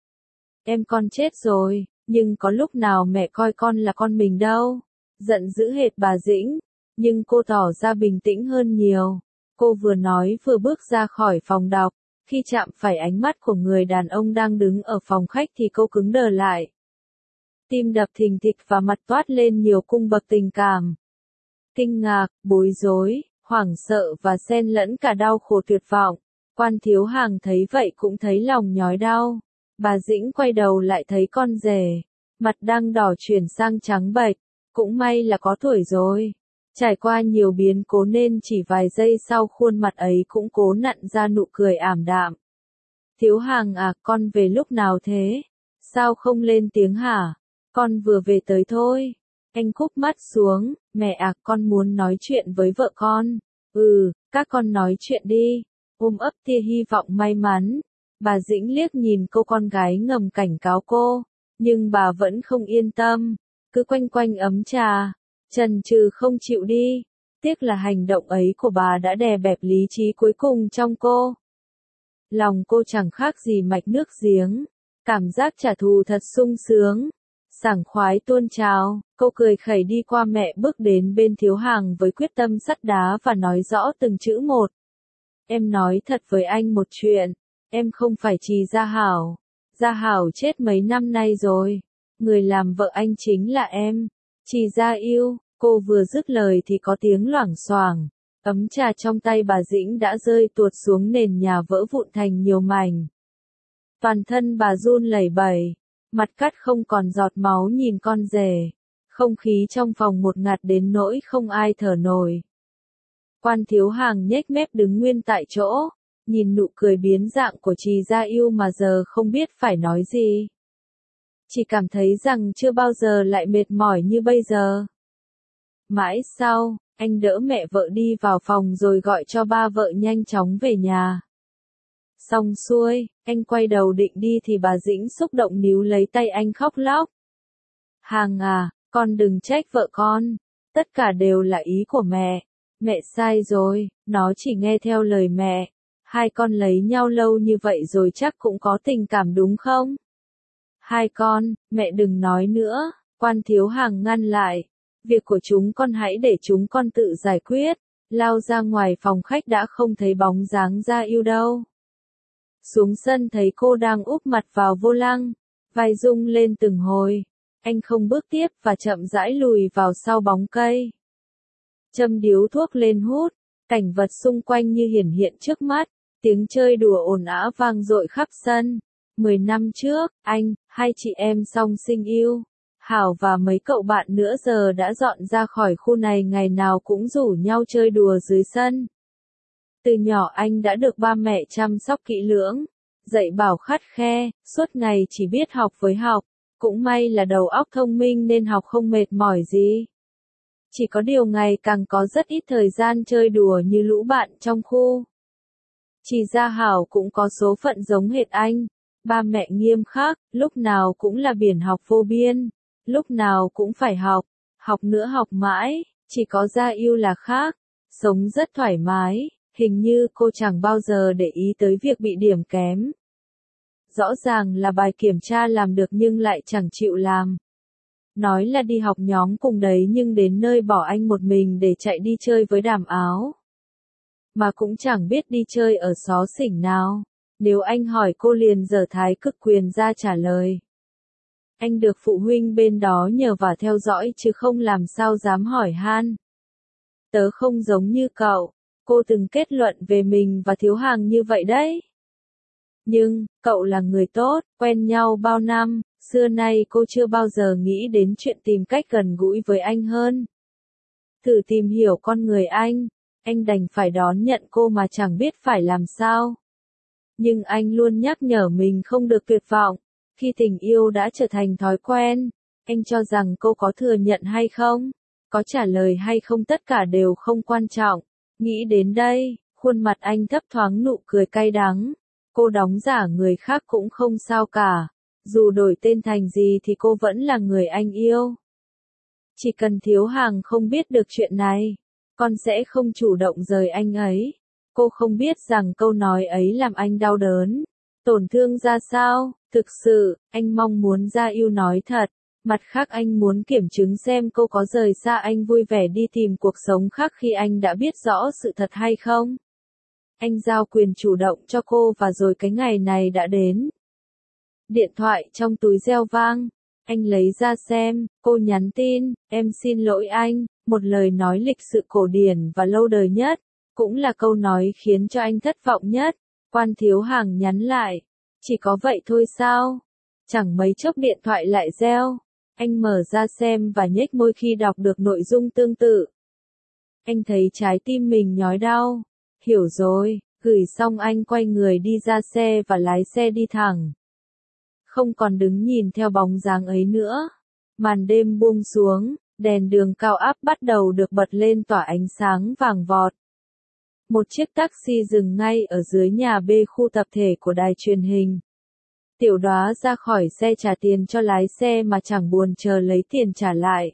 Em con chết rồi, nhưng có lúc nào mẹ coi con là con mình đâu. Giận dữ hệt bà Dĩnh, nhưng cô tỏ ra bình tĩnh hơn nhiều. Cô vừa nói vừa bước ra khỏi phòng đọc. Khi chạm phải ánh mắt của người đàn ông đang đứng ở phòng khách thì cô cứng đờ lại. Tim đập thình thịch và mặt toát lên nhiều cung bậc tình cảm. Kinh ngạc, bối rối, hoảng sợ và xen lẫn cả đau khổ tuyệt vọng. Quan Thiếu Hàng thấy vậy cũng thấy lòng nhói đau. Bà Dĩnh quay đầu lại thấy con rể. Mặt đang đỏ chuyển sang trắng bệch. Cũng may là có tuổi rồi. Trải qua nhiều biến cố nên chỉ vài giây sau khuôn mặt ấy cũng cố nặn ra nụ cười ảm đạm. Thiếu Hàng à, con về lúc nào thế? Sao không lên tiếng hả? Con vừa về tới thôi. Anh cúp mắt xuống, mẹ à, con muốn nói chuyện với vợ con. Ừ, các con nói chuyện đi. Ôm ấp tia hy vọng may mắn. Bà Dĩnh liếc nhìn cô con gái ngầm cảnh cáo cô, nhưng bà vẫn không yên tâm. Cứ quanh quanh ấm trà, chần chừ không chịu đi. Tiếc là hành động ấy của bà đã đè bẹp lý trí cuối cùng trong cô. Lòng cô chẳng khác gì mạch nước giếng. Cảm giác trả thù thật sung sướng. Sảng khoái tuôn trào, cô cười khẩy đi qua mẹ bước đến bên Thiếu Hàng với quyết tâm sắt đá và nói rõ từng chữ một. Em nói thật với anh một chuyện, em không phải Trì Gia Hảo. Gia Hảo chết mấy năm nay rồi, người làm vợ anh chính là em, Trì Gia Yêu. Cô vừa dứt lời thì có tiếng loảng xoảng, ấm trà trong tay bà Dĩnh đã rơi tuột xuống nền nhà vỡ vụn thành nhiều mảnh. Toàn thân bà run lẩy bẩy. Mặt cắt không còn giọt máu nhìn con rể. Không khí trong phòng một ngạt đến nỗi không ai thở nổi. Quan Thiếu Hàng nhếch mép đứng nguyên tại chỗ, nhìn nụ cười biến dạng của Trì Gia Yêu mà giờ không biết phải nói gì. Chỉ cảm thấy rằng chưa bao giờ lại mệt mỏi như bây giờ. Mãi sau, anh đỡ mẹ vợ đi vào phòng rồi gọi cho ba vợ nhanh chóng về nhà. Xong xuôi, anh quay đầu định đi thì bà Dĩnh xúc động níu lấy tay anh khóc lóc. Hàng à, con đừng trách vợ con, tất cả đều là ý của mẹ. Mẹ sai rồi, nó chỉ nghe theo lời mẹ. Hai con lấy nhau lâu như vậy rồi chắc cũng có tình cảm đúng không? Hai con, mẹ đừng nói nữa, Quan Thiếu Hàng ngăn lại. Việc của chúng con hãy để chúng con tự giải quyết. Lao ra ngoài phòng khách đã không thấy bóng dáng Gia Yêu đâu. Xuống sân thấy cô đang úp mặt vào vô lăng, vai rung lên từng hồi. Anh không bước tiếp và chậm rãi lùi vào sau bóng cây. Châm điếu thuốc lên hút, cảnh vật xung quanh như hiển hiện trước mắt, tiếng chơi đùa ồn ào vang dội khắp sân. Mười năm trước, anh, hai chị em song sinh yêu, Hảo và mấy cậu bạn nữa giờ đã dọn ra khỏi khu này, ngày nào cũng rủ nhau chơi đùa dưới sân. Từ nhỏ anh đã được ba mẹ chăm sóc kỹ lưỡng, dạy bảo khắt khe, suốt ngày chỉ biết học với học, cũng may là đầu óc thông minh nên học không mệt mỏi gì. Chỉ có điều ngày càng có rất ít thời gian chơi đùa như lũ bạn trong khu. Chỉ ra Hảo cũng có số phận giống hệt anh, ba mẹ nghiêm khắc, lúc nào cũng là biển học vô biên, lúc nào cũng phải học, học nữa học mãi, chỉ có Gia Yêu là khác, sống rất thoải mái, hình như cô chẳng bao giờ để ý tới việc bị điểm kém. Rõ ràng là bài kiểm tra làm được nhưng lại chẳng chịu làm. Nói là đi học nhóm cùng đấy nhưng đến nơi bỏ anh một mình để chạy đi chơi với Đàm Áo. Mà cũng chẳng biết đi chơi ở xó xỉnh nào, nếu anh hỏi cô liền giở thái cực quyền ra trả lời. Anh được phụ huynh bên đó nhờ và theo dõi chứ không làm sao dám hỏi han. Tớ không giống như cậu, cô từng kết luận về mình và Thiếu Hàng như vậy đấy. Nhưng, cậu là người tốt, quen nhau bao năm, xưa nay cô chưa bao giờ nghĩ đến chuyện tìm cách gần gũi với anh hơn. Thử tìm hiểu con người anh, anh đành phải đón nhận cô mà chẳng biết phải làm sao. Nhưng anh luôn nhắc nhở mình không được tuyệt vọng, khi tình yêu đã trở thành thói quen, anh cho rằng cô có thừa nhận hay không, có trả lời hay không tất cả đều không quan trọng. Nghĩ đến đây, khuôn mặt anh thấp thoáng nụ cười cay đắng. Cô đóng giả người khác cũng không sao cả, dù đổi tên thành gì thì cô vẫn là người anh yêu. Chỉ cần Thiếu Hàng không biết được chuyện này, con sẽ không chủ động rời anh ấy. Cô không biết rằng câu nói ấy làm anh đau đớn, tổn thương ra sao. Thực sự, anh mong muốn Gia Yêu nói thật. Mặt khác anh muốn kiểm chứng xem cô có rời xa anh vui vẻ đi tìm cuộc sống khác khi anh đã biết rõ sự thật hay không. Anh giao quyền chủ động cho cô và rồi cái ngày này đã đến. Điện thoại trong túi reo vang, anh lấy ra xem, cô nhắn tin, em xin lỗi anh, một lời nói lịch sự cổ điển và lâu đời nhất, cũng là câu nói khiến cho anh thất vọng nhất. Quan Thiếu Hàng nhắn lại, chỉ có vậy thôi sao? Chẳng mấy chốc điện thoại lại reo, anh mở ra xem và nhếch môi khi đọc được nội dung tương tự. Anh thấy trái tim mình nhói đau, hiểu rồi, gửi xong anh quay người đi ra xe và lái xe đi thẳng. Không còn đứng nhìn theo bóng dáng ấy nữa. Màn đêm buông xuống, đèn đường cao áp bắt đầu được bật lên tỏa ánh sáng vàng vọt. Một chiếc taxi dừng ngay ở dưới nhà B khu tập thể của đài truyền hình. Tiểu Đóa ra khỏi xe trả tiền cho lái xe mà chẳng buồn chờ lấy tiền trả lại.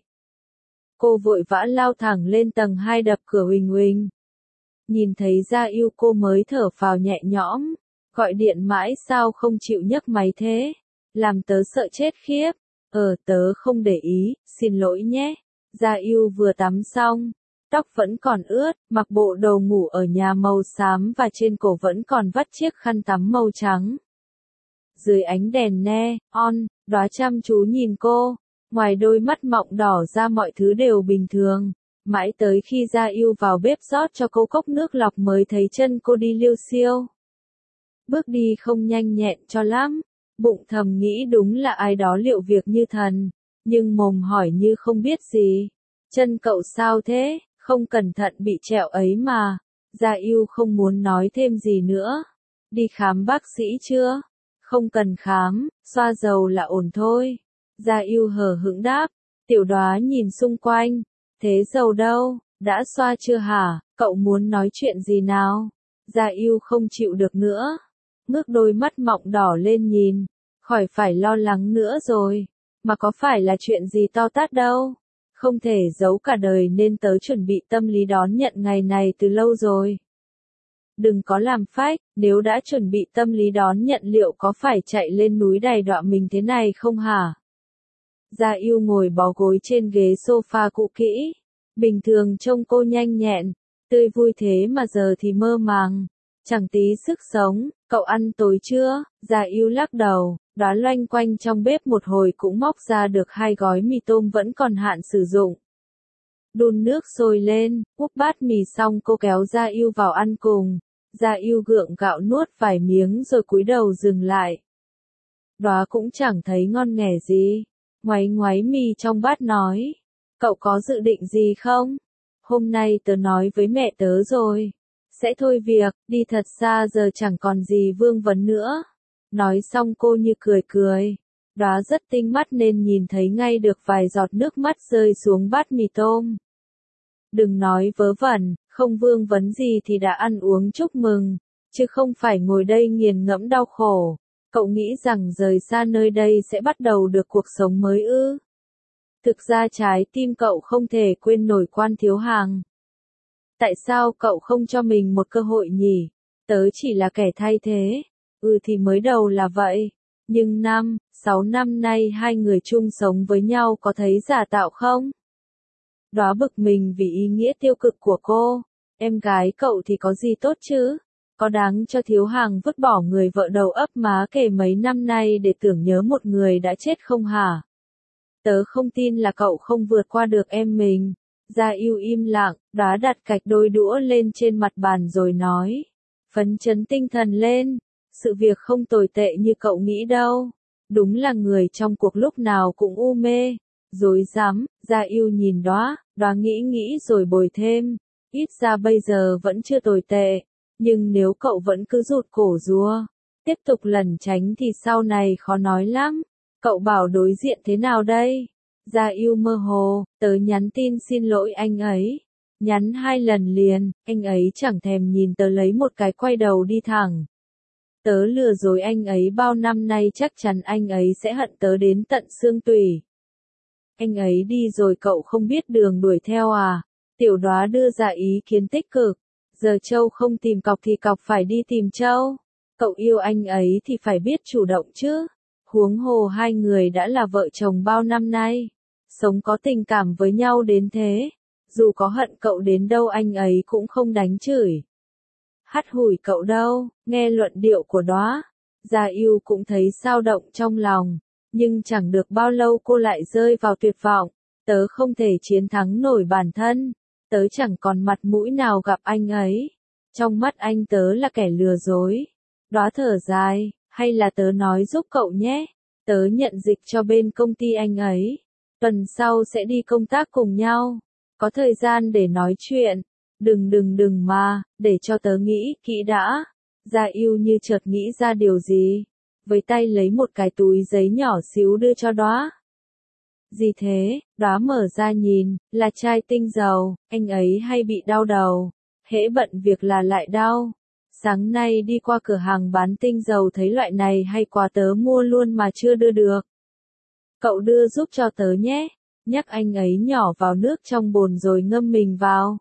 Cô vội vã lao thẳng lên tầng hai đập cửa huỳnh huỳnh. Nhìn thấy Gia Yêu cô mới thở phào nhẹ nhõm, gọi điện mãi sao không chịu nhấc máy thế, làm tớ sợ chết khiếp. Ờ tớ không để ý, xin lỗi nhé. Gia Yêu vừa tắm xong, tóc vẫn còn ướt, mặc bộ đồ ngủ ở nhà màu xám và trên cổ vẫn còn vắt chiếc khăn tắm màu trắng. Dưới ánh đèn neon, Đóa chăm chú nhìn cô, ngoài đôi mắt mọng đỏ ra mọi thứ đều bình thường. Mãi tới khi Gia Yêu vào bếp rót cho cô cốc nước lọc mới thấy chân cô đi liêu xiêu. Bước đi không nhanh nhẹn cho lắm, bụng thầm nghĩ đúng là ai đó liệu việc như thần, nhưng mồm hỏi như không biết gì. Chân cậu sao thế, không cẩn thận bị trẹo ấy mà. Gia Yêu không muốn nói thêm gì nữa. Đi khám bác sĩ chưa? Không cần khám, xoa dầu là ổn thôi. Gia Yêu hờ hững đáp. Tiểu Đóa nhìn xung quanh. Thế dầu đâu, đã xoa chưa hả, cậu muốn nói chuyện gì nào? Gia Yêu không chịu được nữa. Ngước đôi mắt mọng đỏ lên nhìn. Khỏi phải lo lắng nữa rồi. Mà có phải là chuyện gì to tát đâu. Không thể giấu cả đời nên tớ chuẩn bị tâm lý đón nhận ngày này từ lâu rồi. Đừng có làm phách, nếu đã chuẩn bị tâm lý đón nhận liệu có phải chạy lên núi đày đọa mình thế này không hả? Gia Yêu ngồi bó gối trên ghế sofa cũ kỹ. Bình thường trông cô nhanh nhẹn, tươi vui thế mà giờ thì mơ màng. Chẳng tí sức sống, cậu ăn tối chưa? Gia Yêu lắc đầu, Đóa loanh quanh trong bếp một hồi cũng móc ra được hai gói mì tôm vẫn còn hạn sử dụng. Đun nước sôi lên, úp bát mì xong cô kéo Gia Yêu vào ăn cùng. Gia Yêu gượng gạo nuốt vài miếng rồi cúi đầu dừng lại. Đóa cũng chẳng thấy ngon nghẻ gì. Ngoáy ngoáy mì trong bát nói. Cậu có dự định gì không? Hôm nay tớ nói với mẹ tớ rồi. Sẽ thôi việc, đi thật xa giờ chẳng còn gì vương vấn nữa. Nói xong cô như cười cười. Đóa rất tinh mắt nên nhìn thấy ngay được vài giọt nước mắt rơi xuống bát mì tôm. Đừng nói vớ vẩn, không vương vấn gì thì đã ăn uống chúc mừng, chứ không phải ngồi đây nghiền ngẫm đau khổ. Cậu nghĩ rằng rời xa nơi đây sẽ bắt đầu được cuộc sống mới ư? Thực ra trái tim cậu không thể quên nổi Quan Thiếu Hàng. Tại sao cậu không cho mình một cơ hội nhỉ? Tớ chỉ là kẻ thay thế. Ừ thì mới đầu là vậy. Nhưng năm, sáu năm nay hai người chung sống với nhau có thấy giả tạo không? Đóa bực mình vì ý nghĩa tiêu cực của cô. Em gái cậu thì có gì tốt chứ? Có đáng cho Thiếu Hàng vứt bỏ người vợ đầu ấp má kể mấy năm nay để tưởng nhớ một người đã chết không hả? Tớ không tin là cậu không vượt qua được em mình. Gia Yêu im lặng, Đóa đặt cạch đôi đũa lên trên mặt bàn rồi nói. Phấn chấn tinh thần lên. Sự việc không tồi tệ như cậu nghĩ đâu. Đúng là người trong cuộc lúc nào cũng u mê. Dối rắm, Gia Yêu nhìn Đóa, Đóa nghĩ nghĩ rồi bồi thêm. Ít ra bây giờ vẫn chưa tồi tệ. Nhưng nếu cậu vẫn cứ rụt cổ rúa, tiếp tục lẩn tránh thì sau này khó nói lắm. Cậu bảo đối diện thế nào đây? Gia Yêu mơ hồ, tớ nhắn tin xin lỗi anh ấy. Nhắn hai lần liền, anh ấy chẳng thèm nhìn tớ lấy một cái quay đầu đi thẳng. Tớ lừa dối anh ấy bao năm nay chắc chắn anh ấy sẽ hận tớ đến tận xương tủy. Anh ấy đi rồi cậu không biết đường đuổi theo à? Tiểu Đóa đưa ra ý kiến tích cực. Giờ trâu không tìm cọc thì cọc phải đi tìm trâu. Cậu yêu anh ấy thì phải biết chủ động chứ. Huống hồ hai người đã là vợ chồng bao năm nay. Sống có tình cảm với nhau đến thế. Dù có hận cậu đến đâu anh ấy cũng không đánh chửi. Hắt hủi cậu đâu, nghe luận điệu của Đóa. Gia Yêu cũng thấy xao động trong lòng. Nhưng chẳng được bao lâu cô lại rơi vào tuyệt vọng. Tớ không thể chiến thắng nổi bản thân. Tớ chẳng còn mặt mũi nào gặp anh ấy. Trong mắt anh tớ là kẻ lừa dối. Đóa thở dài, hay là tớ nói giúp cậu nhé. Tớ nhận dịch cho bên công ty anh ấy. Tuần sau sẽ đi công tác cùng nhau. Có thời gian để nói chuyện. Đừng đừng đừng mà, để cho tớ nghĩ kỹ đã. Gia Yêu như chợt nghĩ ra điều gì. Với tay lấy một cái túi giấy nhỏ xíu đưa cho Đóa. Gì thế? Đóa mở ra nhìn, là chai tinh dầu, anh ấy hay bị đau đầu. Hễ bận việc là lại đau. Sáng nay đi qua cửa hàng bán tinh dầu thấy loại này hay quá tớ mua luôn mà chưa đưa được. Cậu đưa giúp cho tớ nhé. Nhắc anh ấy nhỏ vào nước trong bồn rồi ngâm mình vào.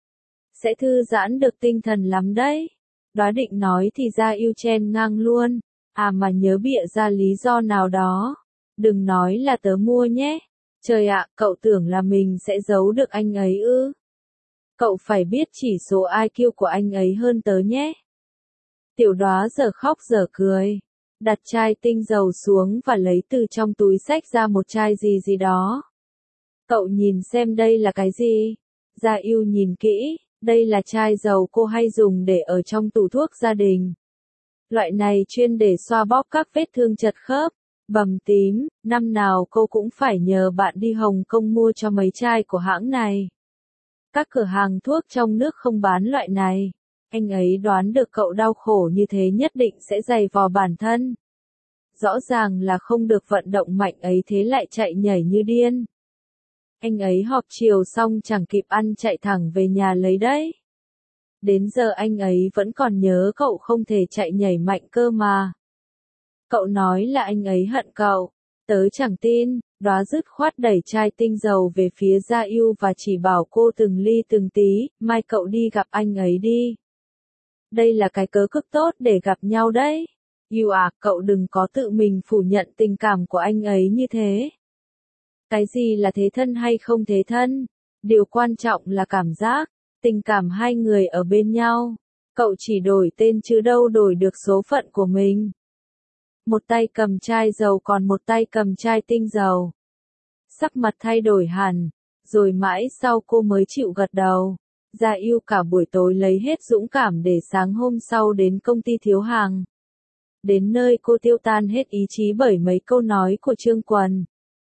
Sẽ thư giãn được tinh thần lắm đấy. Đóa định nói thì Gia Yêu chen ngang luôn. À mà nhớ bịa ra lý do nào đó. Đừng nói là tớ mua nhé. Trời ạ, cậu tưởng là mình sẽ giấu được anh ấy ư? Cậu phải biết chỉ số i kiu của anh ấy hơn tớ nhé. Tiểu Đóa giờ khóc giờ cười. Đặt chai tinh dầu xuống và lấy từ trong túi xách ra một chai gì gì đó. Cậu nhìn xem đây là cái gì? Gia Yêu nhìn kỹ, đây là chai dầu cô hay dùng để ở trong tủ thuốc gia đình. Loại này chuyên để xoa bóp các vết thương chật khớp. Bầm tím, năm nào cô cũng phải nhờ bạn đi Hồng Kông mua cho mấy chai của hãng này. Các cửa hàng thuốc trong nước không bán loại này. Anh ấy đoán được cậu đau khổ như thế nhất định sẽ dày vò bản thân. Rõ ràng là không được vận động mạnh ấy thế lại chạy nhảy như điên. Anh ấy họp chiều xong chẳng kịp ăn chạy thẳng về nhà lấy đấy. Đến giờ anh ấy vẫn còn nhớ cậu không thể chạy nhảy mạnh cơ mà. Cậu nói là anh ấy hận cậu. Tớ chẳng tin, Đóa dứt khoát đẩy chai tinh dầu về phía Gia Yêu và chỉ bảo cô từng ly từng tí, mai cậu đi gặp anh ấy đi. Đây là cái cớ cực tốt để gặp nhau đấy. Yêu à, cậu đừng có tự mình phủ nhận tình cảm của anh ấy như thế. Cái gì là thế thân hay không thế thân? Điều quan trọng là cảm giác, tình cảm hai người ở bên nhau. Cậu chỉ đổi tên chứ đâu đổi được số phận của mình. Một tay cầm chai dầu còn một tay cầm chai tinh dầu. Sắc mặt thay đổi hẳn, rồi mãi sau cô mới chịu gật đầu. Gia Yêu cả buổi tối lấy hết dũng cảm để sáng hôm sau đến công ty thiếu hàng. Đến nơi cô tiêu tan hết ý chí bởi mấy câu nói của Trương Quần.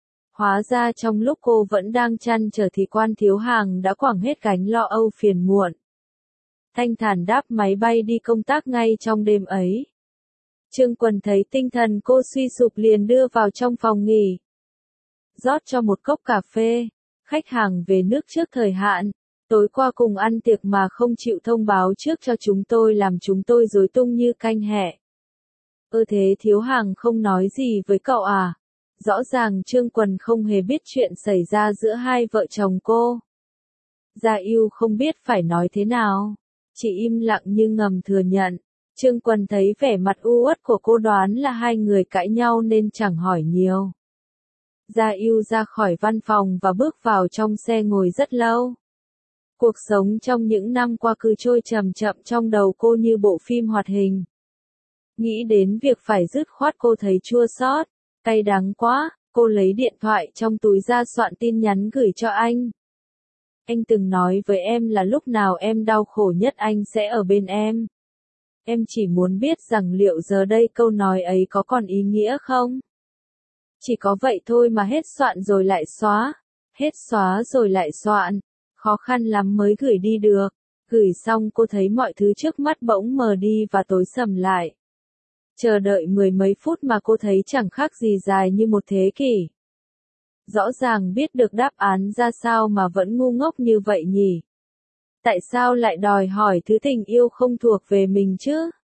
Hóa ra trong lúc cô vẫn đang chăn trở thì quan thiếu hàng đã quẳng hết gánh lo âu phiền muộn. Thanh thản đáp máy bay đi công tác ngay trong đêm ấy. Trương Quần thấy tinh thần cô suy sụp liền đưa vào trong phòng nghỉ. Rót cho một cốc cà phê, khách hàng về nước trước thời hạn, tối qua cùng ăn tiệc mà không chịu thông báo trước cho chúng tôi làm chúng tôi rối tung như canh hẹ. Ơ thế thiếu hàng không nói gì với cậu à? Rõ ràng Trương Quần không hề biết chuyện xảy ra giữa hai vợ chồng cô. Gia Yêu không biết phải nói thế nào, chỉ im lặng như ngầm thừa nhận. Trương Quần thấy vẻ mặt u uất của cô đoán là hai người cãi nhau nên chẳng hỏi nhiều. Gia Yêu ra khỏi văn phòng và bước vào trong xe ngồi rất lâu. Cuộc sống trong những năm qua cứ trôi chậm chậm trong đầu cô như bộ phim hoạt hình. Nghĩ đến việc phải dứt khoát cô thấy chua xót, cay đắng quá, cô lấy điện thoại trong túi ra soạn tin nhắn gửi cho anh. Anh từng nói với em là lúc nào em đau khổ nhất anh sẽ ở bên em. Em chỉ muốn biết rằng liệu giờ đây câu nói ấy có còn ý nghĩa không? Chỉ có vậy thôi mà hết soạn rồi lại xóa, hết xóa rồi lại soạn, khó khăn lắm mới gửi đi được. Gửi xong cô thấy mọi thứ trước mắt bỗng mờ đi và tối sầm lại. Chờ đợi mười mấy phút mà cô thấy chẳng khác gì dài như một thế kỷ. Rõ ràng biết được đáp án ra sao mà vẫn ngu ngốc như vậy nhỉ? Tại sao lại đòi hỏi thứ tình yêu không thuộc về mình chứ?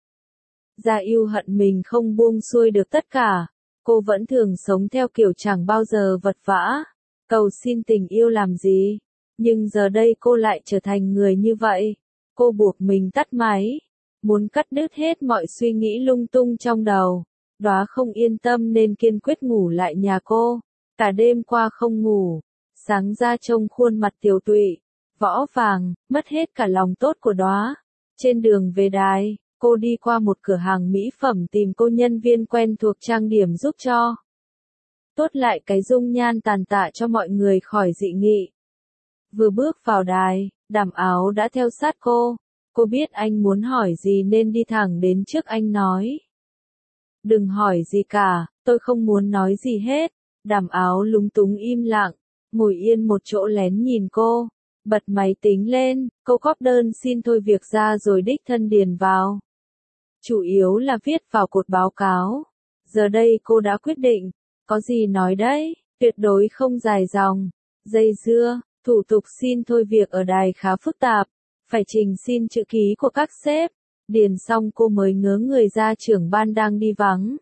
Gia Yêu hận mình không buông xuôi được tất cả. Cô vẫn thường sống theo kiểu chẳng bao giờ vật vã, cầu xin tình yêu làm gì. Nhưng giờ đây cô lại trở thành người như vậy. Cô buộc mình tắt máy, muốn cắt đứt hết mọi suy nghĩ lung tung trong đầu. Đóa không yên tâm nên kiên quyết ngủ lại nhà cô. Cả đêm qua không ngủ, sáng ra trông khuôn mặt tiều tụy, võ vàng, mất hết cả lòng tốt của Đóa. Trên đường về đài, cô đi qua một cửa hàng mỹ phẩm tìm cô nhân viên quen thuộc trang điểm giúp cho. Tốt lại cái dung nhan tàn tạ cho mọi người khỏi dị nghị. Vừa bước vào đài, Đàm Áo đã theo sát cô. Cô biết anh muốn hỏi gì nên đi thẳng đến trước anh nói. Đừng hỏi gì cả, tôi không muốn nói gì hết. Đàm Áo lúng túng im lặng, ngồi yên một chỗ lén nhìn cô. Bật máy tính lên, cô cóp đơn xin thôi việc ra rồi đích thân điền vào. Chủ yếu là viết vào cột báo cáo. Giờ đây cô đã quyết định, có gì nói đấy, tuyệt đối không dài dòng, dây dưa. Thủ tục xin thôi việc ở đài khá phức tạp, phải trình xin chữ ký của các sếp. Điền xong cô mới ngớ người ra trưởng ban đang đi vắng.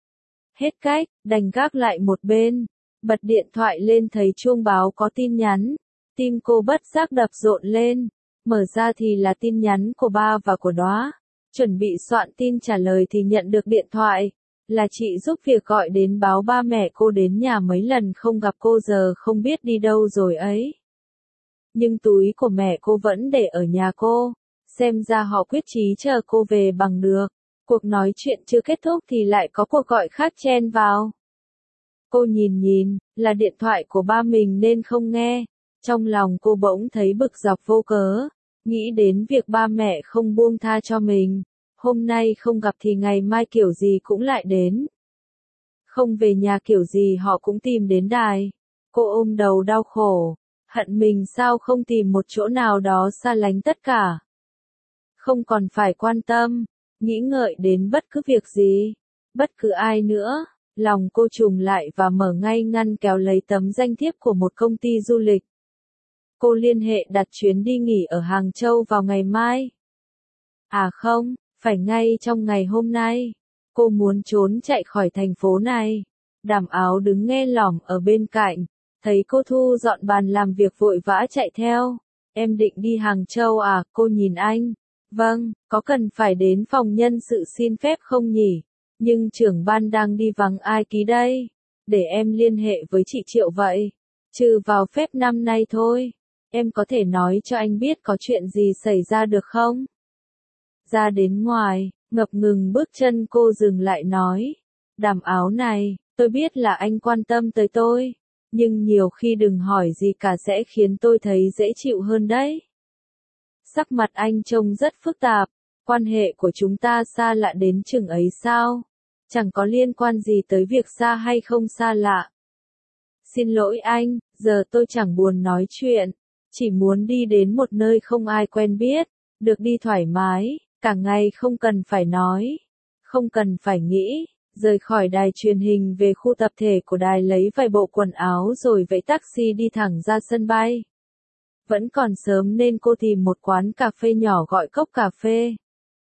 Hết cách, đành gác lại một bên, bật điện thoại lên thấy chuông báo có tin nhắn. Tim cô bất giác đập rộn lên, mở ra thì là tin nhắn của ba và của Đóa. Chuẩn bị soạn tin trả lời thì nhận được điện thoại, là chị giúp việc gọi đến báo ba mẹ cô đến nhà mấy lần không gặp cô giờ không biết đi đâu rồi ấy. Nhưng túi của mẹ cô vẫn để ở nhà cô, xem ra họ quyết chí chờ cô về bằng được. Cuộc nói chuyện chưa kết thúc thì lại có cuộc gọi khác chen vào. Cô nhìn nhìn, là điện thoại của ba mình nên không nghe. Trong lòng cô bỗng thấy bực dọc vô cớ, nghĩ đến việc ba mẹ không buông tha cho mình. Hôm nay không gặp thì ngày mai kiểu gì cũng lại đến. Không về nhà kiểu gì họ cũng tìm đến đài. Cô ôm đầu đau khổ, hận mình sao không tìm một chỗ nào đó xa lánh tất cả. Không còn phải quan tâm, nghĩ ngợi đến bất cứ việc gì, bất cứ ai nữa. Lòng cô trùng lại và mở ngay ngăn kéo lấy tấm danh thiếp của một công ty du lịch. Cô liên hệ đặt chuyến đi nghỉ ở Hàng Châu vào ngày mai. À không, phải ngay trong ngày hôm nay. Cô muốn trốn chạy khỏi thành phố này. Đàm Áo đứng nghe lỏm ở bên cạnh, thấy cô thu dọn bàn làm việc vội vã chạy theo. Em định đi Hàng Châu à? Cô nhìn anh. Vâng, có cần phải đến phòng nhân sự xin phép không nhỉ? Nhưng trưởng ban đang đi vắng ai ký đây? Để em liên hệ với chị Triệu vậy. Trừ vào phép năm nay thôi. Em có thể nói cho anh biết có chuyện gì xảy ra được không? Ra đến ngoài, ngập ngừng bước chân cô dừng lại nói. Đàm Áo này, tôi biết là anh quan tâm tới tôi. Nhưng nhiều khi đừng hỏi gì cả sẽ khiến tôi thấy dễ chịu hơn đấy. Sắc mặt anh trông rất phức tạp. Quan hệ của chúng ta xa lạ đến chừng ấy sao? Chẳng có liên quan gì tới việc xa hay không xa lạ. Xin lỗi anh, giờ tôi chẳng buồn nói chuyện. Chỉ muốn đi đến một nơi không ai quen biết. Được đi thoải mái, cả ngày không cần phải nói. Không cần phải nghĩ. Rời khỏi đài truyền hình về khu tập thể của đài lấy vài bộ quần áo rồi vẫy taxi đi thẳng ra sân bay. Vẫn còn sớm nên cô tìm một quán cà phê nhỏ gọi cốc cà phê.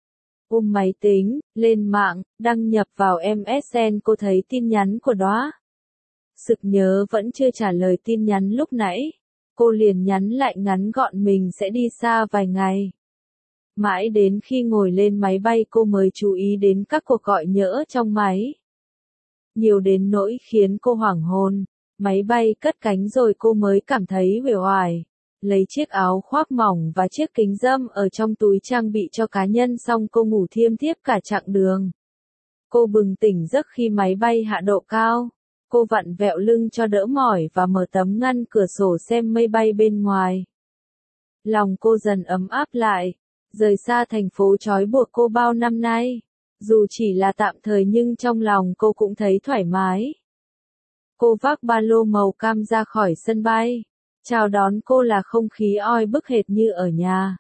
Ôm máy tính, lên mạng, đăng nhập vào em ét en cô thấy tin nhắn của Đóa. Sực nhớ vẫn chưa trả lời tin nhắn lúc nãy. Cô liền nhắn lại ngắn gọn mình sẽ đi xa vài ngày. Mãi đến khi ngồi lên máy bay cô mới chú ý đến các cuộc gọi nhỡ trong máy. Nhiều đến nỗi khiến cô hoảng hồn. Máy bay cất cánh rồi cô mới cảm thấy uể oải. Lấy chiếc áo khoác mỏng và chiếc kính râm ở trong túi trang bị cho cá nhân xong cô ngủ thiêm thiếp cả chặng đường. Cô bừng tỉnh giấc khi máy bay hạ độ cao. Cô vặn vẹo lưng cho đỡ mỏi và mở tấm ngăn cửa sổ xem mây bay bên ngoài. Lòng cô dần ấm áp lại. Rời xa thành phố trói buộc cô bao năm nay. Dù chỉ là tạm thời nhưng trong lòng cô cũng thấy thoải mái. Cô vác ba lô màu cam ra khỏi sân bay. Chào đón cô là không khí oi bức hệt như ở nhà.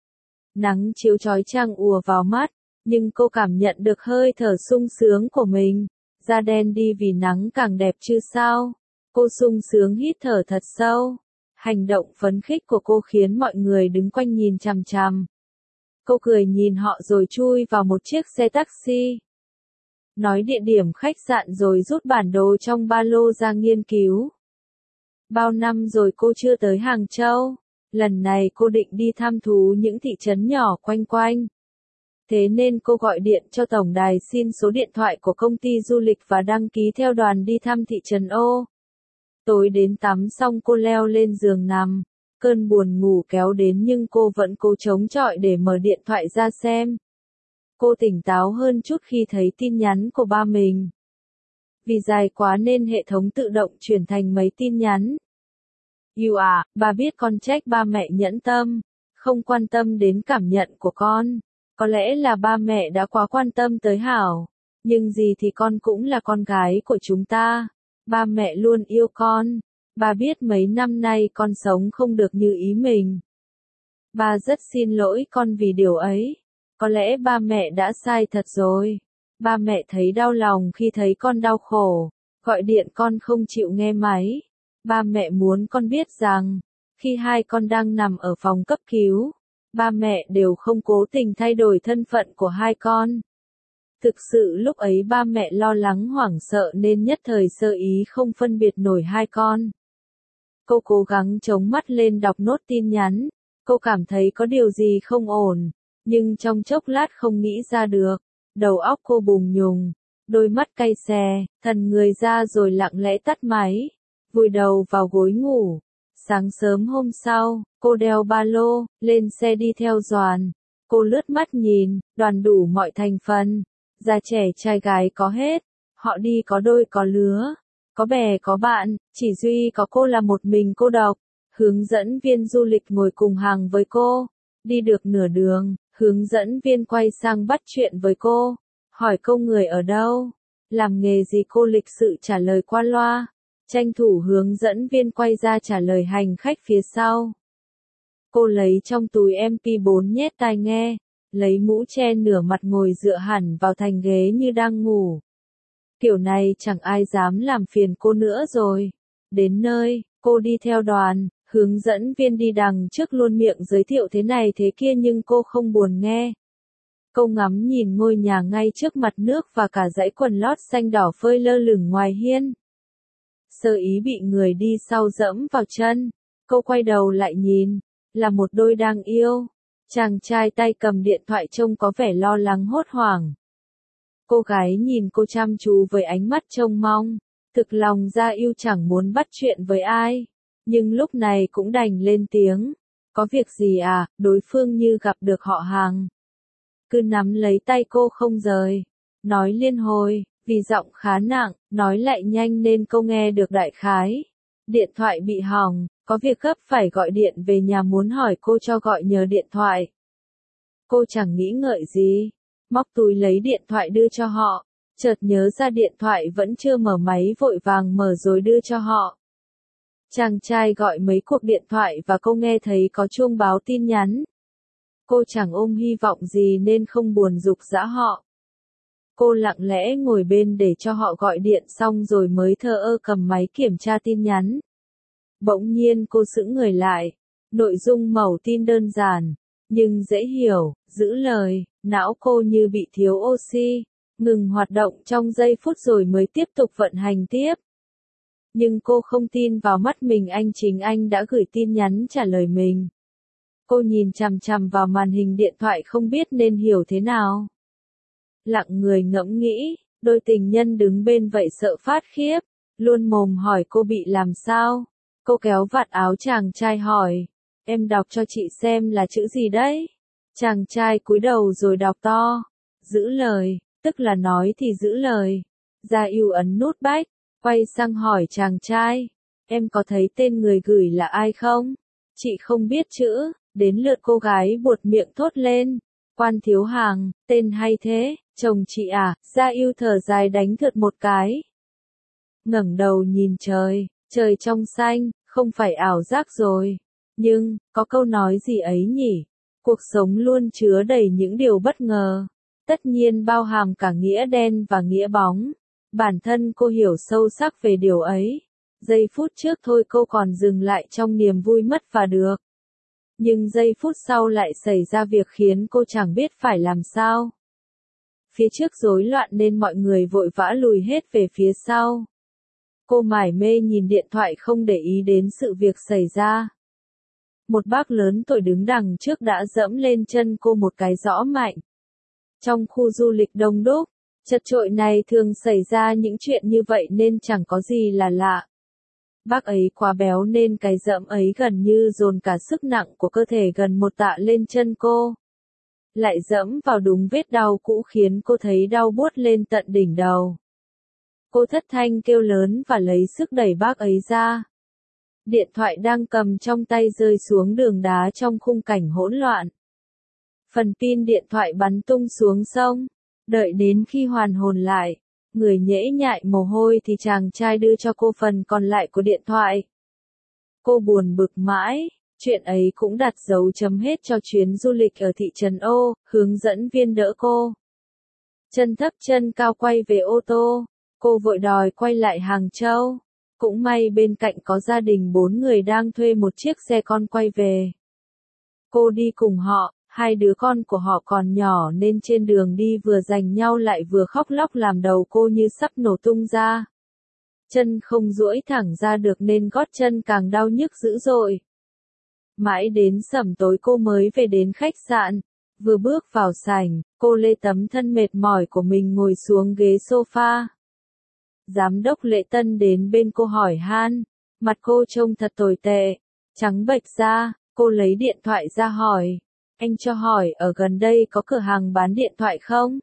Nắng chiếu chói chang ùa vào mắt, nhưng cô cảm nhận được hơi thở sung sướng của mình. Da đen đi vì nắng càng đẹp chứ sao. Cô sung sướng hít thở thật sâu. Hành động phấn khích của cô khiến mọi người đứng quanh nhìn chằm chằm. Cô cười nhìn họ rồi chui vào một chiếc xe taxi. Nói địa điểm khách sạn rồi rút bản đồ trong ba lô ra nghiên cứu. Bao năm rồi cô chưa tới Hàng Châu. Lần này cô định đi thăm thú những thị trấn nhỏ quanh quanh. Thế nên cô gọi điện cho tổng đài xin số điện thoại của công ty du lịch và đăng ký theo đoàn đi thăm thị trấn ô. Tối đến tắm xong cô leo lên giường nằm. Cơn buồn ngủ kéo đến nhưng cô vẫn cố chống chọi để mở điện thoại ra xem. Cô tỉnh táo hơn chút khi thấy tin nhắn của ba mình. Vì dài quá nên hệ thống tự động chuyển thành mấy tin nhắn. Yêu à, bà biết con trách ba mẹ nhẫn tâm, không quan tâm đến cảm nhận của con. Có lẽ là ba mẹ đã quá quan tâm tới Hảo. Nhưng gì thì con cũng là con gái của chúng ta. Ba mẹ luôn yêu con. Ba biết mấy năm nay con sống không được như ý mình. Ba rất xin lỗi con vì điều ấy. Có lẽ ba mẹ đã sai thật rồi. Ba mẹ thấy đau lòng khi thấy con đau khổ. Gọi điện con không chịu nghe máy. Ba mẹ muốn con biết rằng, khi hai con đang nằm ở phòng cấp cứu, ba mẹ đều không cố tình thay đổi thân phận của hai con. Thực sự lúc ấy ba mẹ lo lắng hoảng sợ nên nhất thời sơ ý không phân biệt nổi hai con. Cô cố gắng chống mắt lên đọc nốt tin nhắn. Cô cảm thấy có điều gì không ổn, nhưng trong chốc lát không nghĩ ra được. Đầu óc cô bùng nhùng, đôi mắt cay xè, thần người ra rồi lặng lẽ tắt máy, vùi đầu vào gối ngủ. Sáng sớm hôm sau, cô đeo ba lô, lên xe đi theo đoàn. Cô lướt mắt nhìn, đoàn đủ mọi thành phần. Già trẻ trai gái có hết. Họ đi có đôi có lứa. Có bè có bạn, chỉ duy có cô là một mình cô độc. Hướng dẫn viên du lịch ngồi cùng hàng với cô. Đi được nửa đường, hướng dẫn viên quay sang bắt chuyện với cô. Hỏi cô người ở đâu. Làm nghề gì? Cô lịch sự trả lời qua loa, tranh thủ hướng dẫn viên quay ra trả lời hành khách phía sau. Cô lấy trong túi em pê bốn nhét tai nghe, lấy mũ che nửa mặt ngồi dựa hẳn vào thành ghế như đang ngủ. Kiểu này chẳng ai dám làm phiền cô nữa rồi. Đến nơi, cô đi theo đoàn, hướng dẫn viên đi đằng trước luôn miệng giới thiệu thế này thế kia nhưng cô không buồn nghe. Cô ngắm nhìn ngôi nhà ngay trước mặt nước và cả dãy quần lót xanh đỏ phơi lơ lửng ngoài hiên. Sơ ý bị người đi sau dẫm vào chân. Cô quay đầu lại nhìn, là một đôi đang yêu. Chàng trai tay cầm điện thoại trông có vẻ lo lắng hốt hoảng. Cô gái nhìn cô chăm chú với ánh mắt trông mong, thực lòng ra yêu chẳng muốn bắt chuyện với ai. Nhưng lúc này cũng đành lên tiếng. Có việc gì à? Đối phương như gặp được họ hàng. Cứ nắm lấy tay cô không rời. Nói liên hồi, vì giọng khá nặng, nói lại nhanh nên cô nghe được đại khái. Điện thoại bị hỏng, có việc gấp phải gọi điện về nhà muốn hỏi cô cho gọi nhờ điện thoại. Cô chẳng nghĩ ngợi gì, móc túi lấy điện thoại đưa cho họ, chợt nhớ ra điện thoại vẫn chưa mở máy vội vàng mở rồi đưa cho họ. Chàng trai gọi mấy cuộc điện thoại và cô nghe thấy có chuông báo tin nhắn. Cô chẳng ôm hy vọng gì nên không buồn giục giã họ. Cô lặng lẽ ngồi bên để cho họ gọi điện xong rồi mới thờ ơ cầm máy kiểm tra tin nhắn. Bỗng nhiên cô sững người lại. Nội dung mẩu tin đơn giản, nhưng dễ hiểu, giữ lời, não cô như bị thiếu oxy, ngừng hoạt động trong giây phút rồi mới tiếp tục vận hành tiếp. Nhưng cô không tin vào mắt mình, anh chính anh đã gửi tin nhắn trả lời mình. Cô nhìn chằm chằm vào màn hình điện thoại không biết nên hiểu thế nào. Lặng người ngẫm nghĩ, đôi tình nhân đứng bên vậy sợ phát khiếp, luôn mồm hỏi cô bị làm sao. Cô kéo vạt áo chàng trai hỏi, em đọc cho chị xem là chữ gì đấy. Chàng trai cúi đầu rồi đọc to, giữ lời, tức là nói thì giữ lời. Gia Yêu ấn nút bách, quay sang hỏi chàng trai, em có thấy tên người gửi là ai không? Chị không biết chữ. Đến lượt cô gái buột miệng thốt lên, Quan Thiếu Hàng, tên hay thế, chồng chị à? Gia Yêu thở dài đánh thượt một cái. Ngẩng đầu nhìn trời, trời trong xanh, không phải ảo giác rồi. Nhưng, có câu nói gì ấy nhỉ? Cuộc sống luôn chứa đầy những điều bất ngờ. Tất nhiên bao hàm cả nghĩa đen và nghĩa bóng. Bản thân cô hiểu sâu sắc về điều ấy. Giây phút trước thôi cô còn dừng lại trong niềm vui mất và được. Nhưng giây phút sau lại xảy ra việc khiến cô chẳng biết phải làm sao. Phía trước rối loạn nên mọi người vội vã lùi hết về phía sau. Cô mải mê nhìn điện thoại không để ý đến sự việc xảy ra. Một bác lớn tuổi đứng đằng trước đã dẫm lên chân cô một cái rõ mạnh. Trong khu du lịch đông đúc, chật chội này thường xảy ra những chuyện như vậy nên chẳng có gì là lạ. Bác ấy quá béo nên cái dẫm ấy gần như dồn cả sức nặng của cơ thể gần một tạ lên chân cô. Lại dẫm vào đúng vết đau cũ khiến cô thấy đau buốt lên tận đỉnh đầu. Cô thất thanh kêu lớn và lấy sức đẩy bác ấy ra. Điện thoại đang cầm trong tay rơi xuống đường đá trong khung cảnh hỗn loạn. Phần pin điện thoại bắn tung xuống sông. Đợi đến khi hoàn hồn lại, người nhễ nhại mồ hôi thì chàng trai đưa cho cô phần còn lại của điện thoại. Cô buồn bực mãi, chuyện ấy cũng đặt dấu chấm hết cho chuyến du lịch ở thị trấn O, hướng dẫn viên đỡ cô. Chân thấp chân cao quay về ô tô, cô vội đòi quay lại Hàng Châu. Cũng may bên cạnh có gia đình bốn người đang thuê một chiếc xe con quay về. Cô đi cùng họ. Hai đứa con của họ còn nhỏ nên trên đường đi vừa giành nhau lại vừa khóc lóc làm đầu cô như sắp nổ tung ra. Chân không duỗi thẳng ra được nên gót chân càng đau nhức dữ dội. Mãi đến sẩm tối cô mới về đến khách sạn. Vừa bước vào sảnh, cô lê tấm thân mệt mỏi của mình ngồi xuống ghế sofa. Giám đốc Lệ Tân đến bên cô hỏi han. Mặt cô trông thật tồi tệ, trắng bệch ra, cô lấy điện thoại ra hỏi. Anh cho hỏi ở gần đây có cửa hàng bán điện thoại không?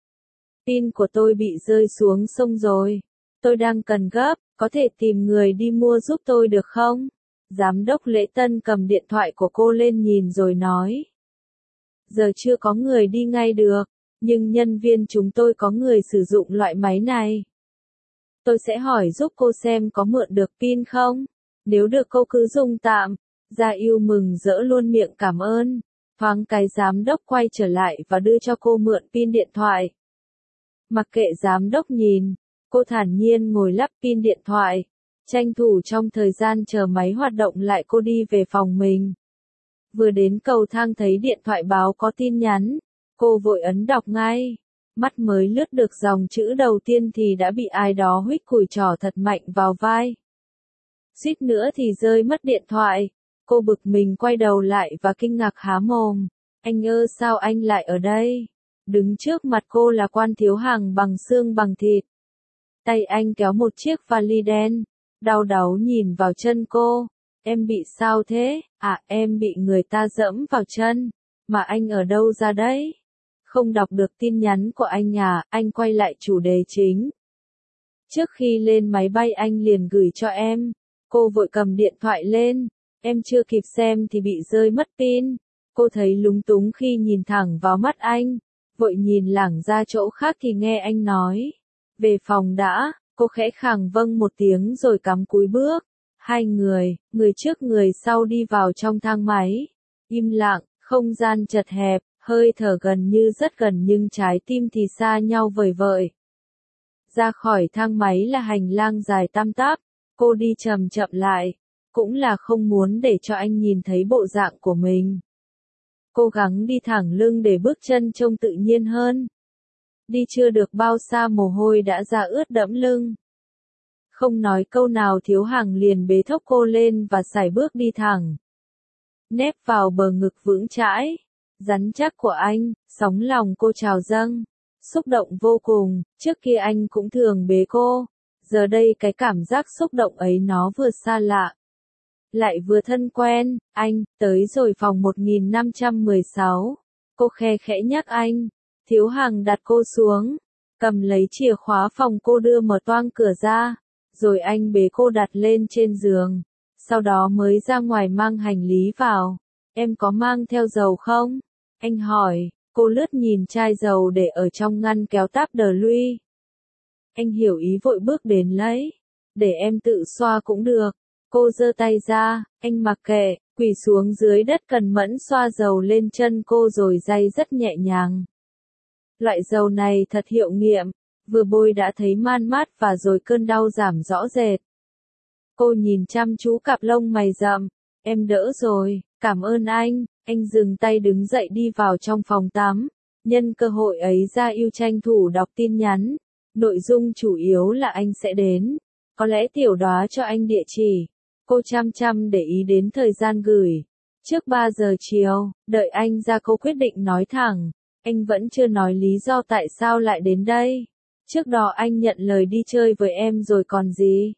Pin của tôi bị rơi xuống sông rồi. Tôi đang cần gấp, có thể tìm người đi mua giúp tôi được không? Giám đốc Lễ Tân cầm điện thoại của cô lên nhìn rồi nói. Giờ chưa có người đi ngay được, nhưng nhân viên chúng tôi có người sử dụng loại máy này. Tôi sẽ hỏi giúp cô xem có mượn được pin không? Nếu được cô cứ dùng tạm. Gia Yêu mừng rỡ luôn miệng cảm ơn. Thoáng cái giám đốc quay trở lại và đưa cho cô mượn pin điện thoại. Mặc kệ giám đốc nhìn, cô thản nhiên ngồi lắp pin điện thoại. Tranh thủ trong thời gian chờ máy hoạt động lại cô đi về phòng mình. Vừa đến cầu thang thấy điện thoại báo có tin nhắn. Cô vội ấn đọc ngay. Mắt mới lướt được dòng chữ đầu tiên thì đã bị ai đó huých cùi trỏ thật mạnh vào vai. Suýt nữa thì rơi mất điện thoại. Cô bực mình quay đầu lại và kinh ngạc há mồm. Anh ơ sao anh lại ở đây? Đứng trước mặt cô là Quan Thiếu Hằng bằng xương bằng thịt. Tay anh kéo một chiếc vali đen. Đau đáu nhìn vào chân cô. Em bị sao thế? À em bị người ta dẫm vào chân. Mà anh ở đâu ra đấy? Không đọc được tin nhắn của anh à? Anh quay lại chủ đề chính. Trước khi lên máy bay anh liền gửi cho em. Cô vội cầm điện thoại lên. Em chưa kịp xem thì bị rơi mất pin. Cô thấy lúng túng khi nhìn thẳng vào mắt anh. Vội nhìn lảng ra chỗ khác thì nghe anh nói. Về phòng đã. Cô khẽ khàng vâng một tiếng rồi cắm cúi bước. Hai người, người trước người sau đi vào trong thang máy. Im lặng, không gian chật hẹp, hơi thở gần như rất gần nhưng trái tim thì xa nhau vời vợi. Ra khỏi thang máy là hành lang dài tăm tắp. Cô đi chậm chậm lại. Cũng là không muốn để cho anh nhìn thấy bộ dạng của mình. Cố gắng đi thẳng lưng để bước chân trông tự nhiên hơn. Đi chưa được bao xa mồ hôi đã ra ướt đẫm lưng. Không nói câu nào Thiếu Hằng liền bế thốc cô lên và sải bước đi thẳng. Nép vào bờ ngực vững chãi, rắn chắc của anh, sóng lòng cô trào dâng. Xúc động vô cùng, trước kia anh cũng thường bế cô. Giờ đây cái cảm giác xúc động ấy nó vừa xa lạ. Lại vừa thân quen. Anh, tới rồi phòng một nghìn năm trăm mười sáu. Cô khe khẽ nhắc anh. Thiếu Hằng đặt cô xuống. Cầm lấy chìa khóa phòng cô đưa mở toang cửa ra. Rồi anh bế cô đặt lên trên giường. Sau đó mới ra ngoài mang hành lý vào. Em có mang theo dầu không? Anh hỏi. Cô lướt nhìn chai dầu để ở trong ngăn kéo táp đờ lui. Anh hiểu ý vội bước đến lấy. Để em tự xoa cũng được. Cô giơ tay ra, anh mặc kệ, quỳ xuống dưới đất cẩn mẫn xoa dầu lên chân cô rồi day rất nhẹ nhàng. Loại dầu này thật hiệu nghiệm, vừa bôi đã thấy man mát và rồi cơn đau giảm rõ rệt. Cô nhìn chăm chú cặp lông mày rậm, em đỡ rồi, cảm ơn anh. Anh dừng tay đứng dậy đi vào trong phòng tắm. Nhân cơ hội ấy Gia Yêu tranh thủ đọc tin nhắn. Nội dung chủ yếu là anh sẽ đến. Có lẽ tiểu đoá cho anh địa chỉ. Cô chăm chăm để ý đến thời gian gửi. Trước ba giờ chiều, đợi anh ra cô quyết định nói thẳng. Anh vẫn chưa nói lý do tại sao lại đến đây. Trước đó anh nhận lời đi chơi với em rồi còn gì.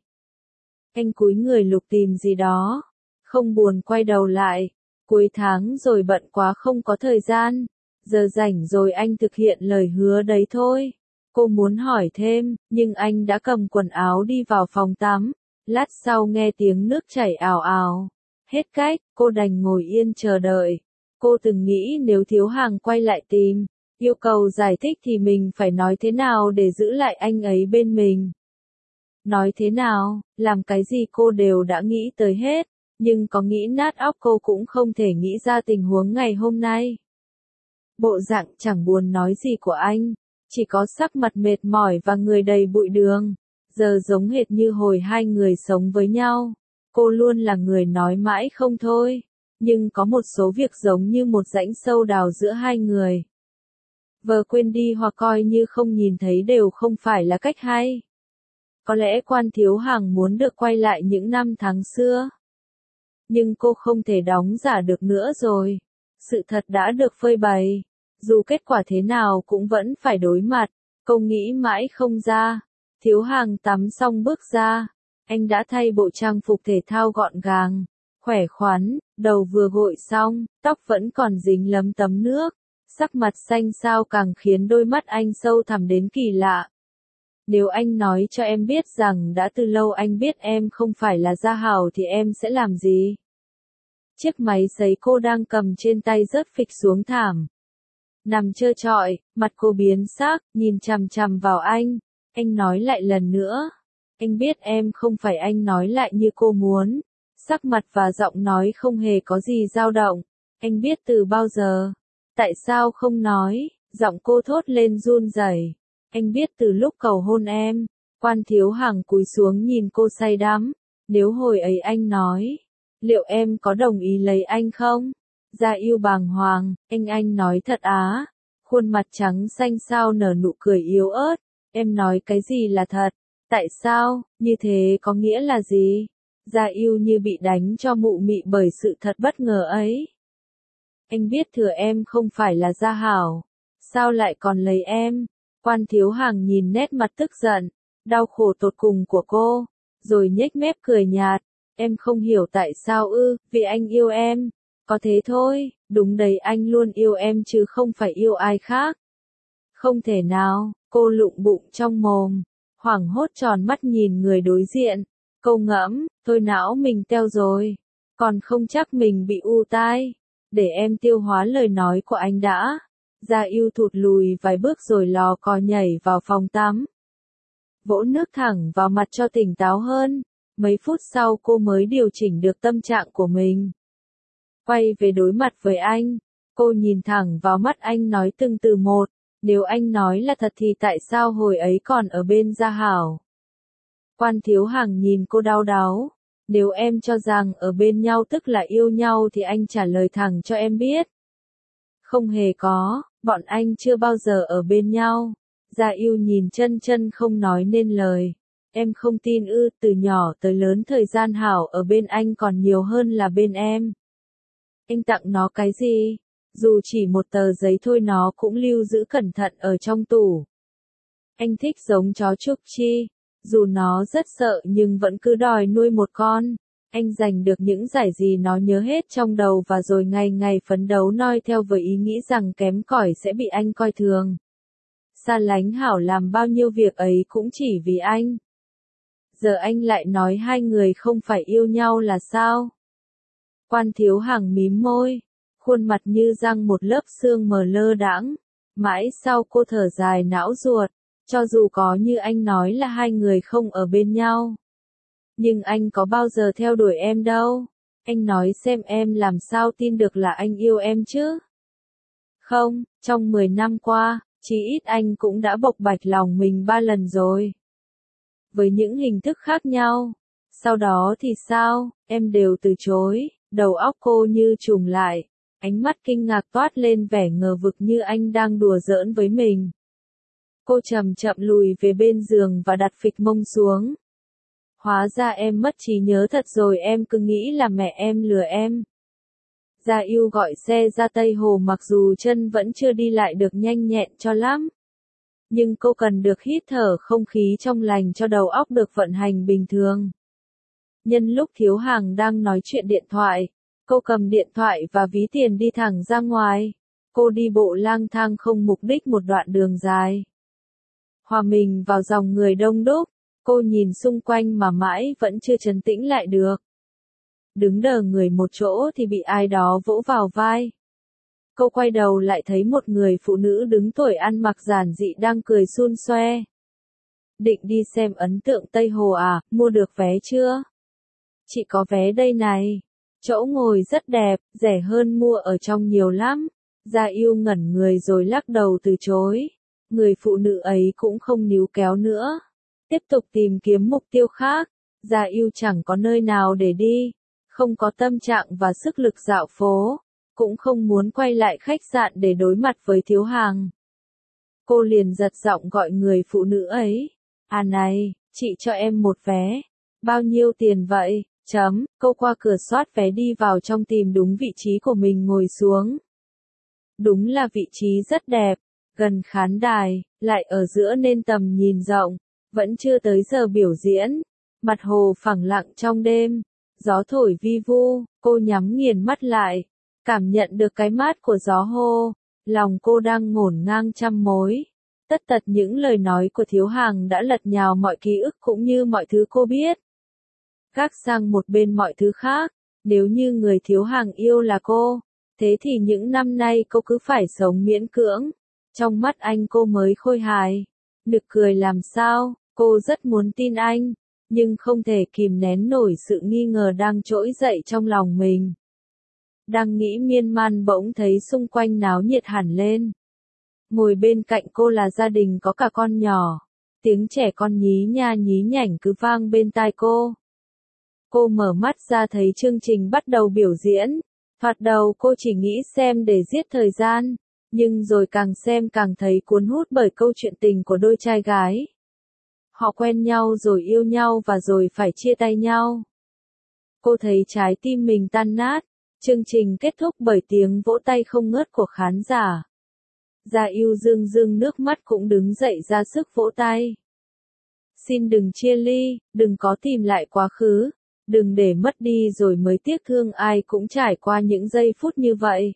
Anh cúi người lục tìm gì đó. Không buồn quay đầu lại. Cuối tháng rồi bận quá không có thời gian. Giờ rảnh rồi anh thực hiện lời hứa đấy thôi. Cô muốn hỏi thêm, nhưng anh đã cầm quần áo đi vào phòng tắm. Lát sau nghe tiếng nước chảy ào ào. Hết cách, cô đành ngồi yên chờ đợi. Cô từng nghĩ nếu Thiếu Hằng quay lại tìm, yêu cầu giải thích thì mình phải nói thế nào để giữ lại anh ấy bên mình. Nói thế nào, làm cái gì cô đều đã nghĩ tới hết, nhưng có nghĩ nát óc cô cũng không thể nghĩ ra tình huống ngày hôm nay. Bộ dạng chẳng buồn nói gì của anh, chỉ có sắc mặt mệt mỏi và người đầy bụi đường. Giờ giống hệt như hồi hai người sống với nhau. Cô luôn là người nói mãi không thôi. Nhưng có một số việc giống như một rãnh sâu đào giữa hai người. Vờ quên đi hoặc coi như không nhìn thấy đều không phải là cách hay. Có lẽ Quan Thiếu Hằng muốn được quay lại những năm tháng xưa. Nhưng cô không thể đóng giả được nữa rồi. Sự thật đã được phơi bày. Dù kết quả thế nào cũng vẫn phải đối mặt. Cô nghĩ mãi không ra. Thiếu Hằng tắm xong bước ra. Anh đã thay bộ trang phục thể thao gọn gàng, khỏe khoắn, đầu vừa gội xong, tóc vẫn còn dính lấm tấm nước. Sắc mặt xanh xao càng khiến đôi mắt anh sâu thẳm đến kỳ lạ. Nếu anh nói cho em biết rằng đã từ lâu anh biết em không phải là Gia Hảo thì em sẽ làm gì? Chiếc máy sấy cô đang cầm trên tay rớt phịch xuống thảm. Nằm trơ trọi, mặt cô biến sắc, nhìn chằm chằm vào anh. Anh nói lại lần nữa. Anh biết em không phải anh nói lại như cô muốn. Sắc mặt và giọng nói không hề có gì dao động. Anh biết từ bao giờ. Tại sao không nói? Giọng cô thốt lên run rẩy. Anh biết từ lúc cầu hôn em. Quan Thiếu Hằng cúi xuống nhìn cô say đắm. Nếu hồi ấy anh nói, liệu em có đồng ý lấy anh không? Gia Yêu bàng hoàng, anh anh nói thật á. Khuôn mặt trắng xanh xao nở nụ cười yếu ớt. Em nói cái gì là thật? Tại sao? Như thế có nghĩa là gì? Gia Yêu như bị đánh cho mụ mị bởi sự thật bất ngờ ấy. Anh biết thừa em không phải là Gia Hảo. Sao lại còn lấy em? Quan Thiếu Hằng nhìn nét mặt tức giận, đau khổ tột cùng của cô, rồi nhếch mép cười nhạt. Em không hiểu tại sao ư, vì anh yêu em. Có thế thôi, đúng đấy, anh luôn yêu em chứ không phải yêu ai khác. Không thể nào, cô lụng bụng trong mồm, hoảng hốt tròn mắt nhìn người đối diện. Cô ngẫm, thôi não mình teo rồi, còn không chắc mình bị u tai. Để em tiêu hóa lời nói của anh đã. Gia Yêu thụt lùi vài bước rồi lò cò nhảy vào phòng tắm. Vỗ nước thẳng vào mặt cho tỉnh táo hơn. Mấy phút sau cô mới điều chỉnh được tâm trạng của mình. Quay về đối mặt với anh, cô nhìn thẳng vào mắt anh nói từng từ một. Nếu anh nói là thật thì tại sao hồi ấy còn ở bên Gia Hảo? Quan Thiếu Hằng nhìn cô đau đáu. Nếu em cho rằng ở bên nhau tức là yêu nhau thì anh trả lời thẳng cho em biết. Không hề có, bọn anh chưa bao giờ ở bên nhau. Gia Yêu nhìn chân chân không nói nên lời. Em không tin ư, từ nhỏ tới lớn thời gian Hảo ở bên anh còn nhiều hơn là bên em. Anh tặng nó cái gì? Dù chỉ một tờ giấy thôi nó cũng lưu giữ cẩn thận ở trong tủ. Anh thích giống chó Trúc Chi. Dù nó rất sợ nhưng vẫn cứ đòi nuôi một con. Anh giành được những giải gì nó nhớ hết trong đầu và rồi ngày ngày phấn đấu noi theo với ý nghĩ rằng kém cỏi sẽ bị anh coi thường. Xa lánh Hảo làm bao nhiêu việc ấy cũng chỉ vì anh. Giờ anh lại nói hai người không phải yêu nhau là sao? Quan Thiếu Hằng mím môi, khuôn mặt như răng một lớp sương mờ lơ đãng. Mãi sau cô thở dài não ruột, cho dù có như anh nói là hai người không ở bên nhau. Nhưng anh có bao giờ theo đuổi em đâu. Anh nói xem em làm sao tin được là anh yêu em chứ? Không, trong mười năm qua, chí ít anh cũng đã bộc bạch lòng mình ba lần rồi. Với những hình thức khác nhau. Sau đó thì sao, em đều từ chối. Đầu óc cô như trùng lại. Ánh mắt kinh ngạc toát lên vẻ ngờ vực như anh đang đùa giỡn với mình. Cô chậm chậm lùi về bên giường và đặt phịch mông xuống. Hóa ra em mất trí nhớ thật rồi, em cứ nghĩ là mẹ em lừa em. Gia Yêu gọi xe ra Tây Hồ mặc dù chân vẫn chưa đi lại được nhanh nhẹn cho lắm. Nhưng cô cần được hít thở không khí trong lành cho đầu óc được vận hành bình thường. Nhân lúc Thiếu Hằng đang nói chuyện điện thoại, cô cầm điện thoại và ví tiền đi thẳng ra ngoài. Cô đi bộ lang thang không mục đích một đoạn đường dài. Hòa mình vào dòng người đông đúc, cô nhìn xung quanh mà mãi vẫn chưa trấn tĩnh lại được. Đứng đờ người một chỗ thì bị ai đó vỗ vào vai. Cô quay đầu lại thấy một người phụ nữ đứng tuổi ăn mặc giản dị đang cười xun xoe. Định đi xem ấn tượng Tây Hồ à, mua được vé chưa? Chị có vé đây này. Chỗ ngồi rất đẹp, rẻ hơn mua ở trong nhiều lắm. Gia Yêu ngẩn người rồi lắc đầu từ chối. Người phụ nữ ấy cũng không níu kéo nữa. Tiếp tục tìm kiếm mục tiêu khác. Gia Yêu chẳng có nơi nào để đi. Không có tâm trạng và sức lực dạo phố. Cũng không muốn quay lại khách sạn để đối mặt với Thiếu Hằng. Cô liền giật giọng gọi người phụ nữ ấy. À này, chị cho em một vé. Bao nhiêu tiền vậy? Chấm, cô qua cửa soát vé đi vào trong tìm đúng vị trí của mình ngồi xuống. Đúng là vị trí rất đẹp, gần khán đài, lại ở giữa nên tầm nhìn rộng, vẫn chưa tới giờ biểu diễn. Mặt hồ phẳng lặng trong đêm, gió thổi vi vu, cô nhắm nghiền mắt lại, cảm nhận được cái mát của gió hồ, lòng cô đang ngổn ngang trăm mối. Tất tật những lời nói của Thiếu Hằng đã lật nhào mọi ký ức cũng như mọi thứ cô biết. Gác sang một bên mọi thứ khác, nếu như người Thiếu Hằng yêu là cô, Thế thì những năm nay cô cứ phải sống miễn cưỡng. Trong mắt anh cô mới khôi hài. Nực cười làm sao, cô rất muốn tin anh, nhưng không thể kìm nén nổi sự nghi ngờ đang trỗi dậy trong lòng mình. Đang nghĩ miên man bỗng thấy xung quanh náo nhiệt hẳn lên. Ngồi bên cạnh cô là gia đình có cả con nhỏ. Tiếng trẻ con nhí nha nhí nhảnh cứ vang bên tai cô. Cô mở mắt ra thấy chương trình bắt đầu biểu diễn. Thoạt đầu cô chỉ nghĩ xem để giết thời gian, nhưng rồi càng xem càng thấy cuốn hút bởi câu chuyện tình của đôi trai gái. Họ quen nhau rồi yêu nhau và rồi phải chia tay nhau. Cô thấy trái tim mình tan nát. Chương trình kết thúc bởi tiếng vỗ tay không ngớt của khán giả. Gia Yêu rưng rưng nước mắt cũng đứng dậy ra sức vỗ tay. Xin đừng chia ly, đừng có tìm lại quá khứ, đừng để mất đi rồi mới tiếc thương, ai cũng trải qua những giây phút như vậy.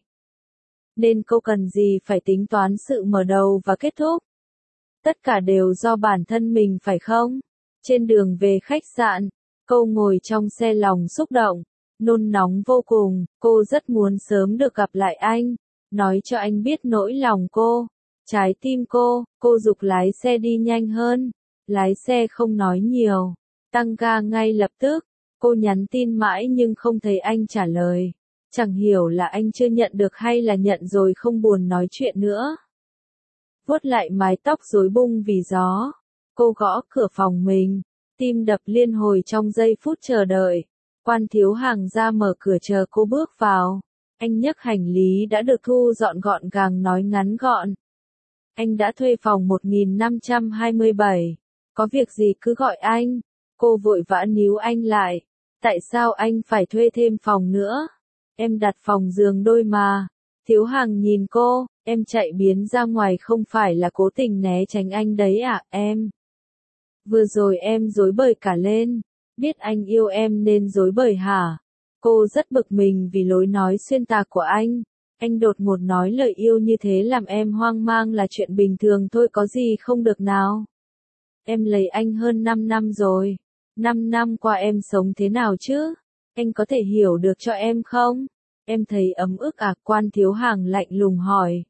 Nên cô cần gì phải tính toán sự mở đầu và kết thúc. Tất cả đều do bản thân mình phải không? Trên đường về khách sạn, cô ngồi trong xe lòng xúc động, nôn nóng vô cùng, cô rất muốn sớm được gặp lại anh, nói cho anh biết nỗi lòng cô, trái tim cô, cô giục lái xe đi nhanh hơn, lái xe không nói nhiều, tăng ga ngay lập tức, cô nhắn tin mãi nhưng không thấy anh trả lời, chẳng hiểu là anh chưa nhận được hay là nhận rồi không buồn nói chuyện nữa. Vuốt lại mái tóc rối bung vì gió, cô gõ cửa phòng mình, tim đập liên hồi trong giây phút chờ đợi. Quan Thiếu Hàng ra mở cửa chờ cô bước vào. Anh nhấc hành lý đã được thu dọn gọn gàng nói ngắn gọn. Anh đã thuê phòng một nghìn năm trăm hai mươi bảy. Có việc gì cứ gọi anh. Cô vội vã níu anh lại. Tại sao anh phải thuê thêm phòng nữa? Em đặt phòng giường đôi mà. Thiếu Hàng nhìn cô, em chạy biến ra ngoài không phải là cố tình né tránh anh đấy à, em? Vừa rồi em rối bời cả lên. Biết anh yêu em nên dối bời hả? Cô rất bực mình vì lối nói xuyên tạc của anh. Anh đột ngột nói lời yêu như thế làm em hoang mang là chuyện bình thường thôi, có gì không được nào. Em lấy anh hơn năm năm rồi. năm năm qua em sống thế nào chứ? Anh có thể hiểu được cho em không? Em thấy ấm ức à? Quan Thiếu Hàng lạnh lùng hỏi.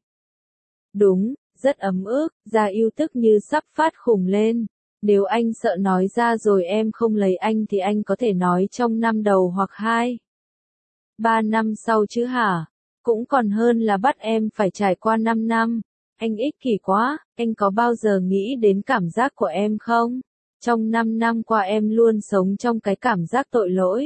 Đúng, rất ấm ức. Gia Yêu tức như sắp phát khùng lên. Nếu anh sợ nói ra rồi em không lấy anh thì anh có thể nói trong năm đầu hoặc hai. Ba năm sau chứ hả? Cũng còn hơn là bắt em phải trải qua năm năm. Anh ích kỷ quá, anh có bao giờ nghĩ đến cảm giác của em không? Trong năm năm qua em luôn sống trong cái cảm giác tội lỗi.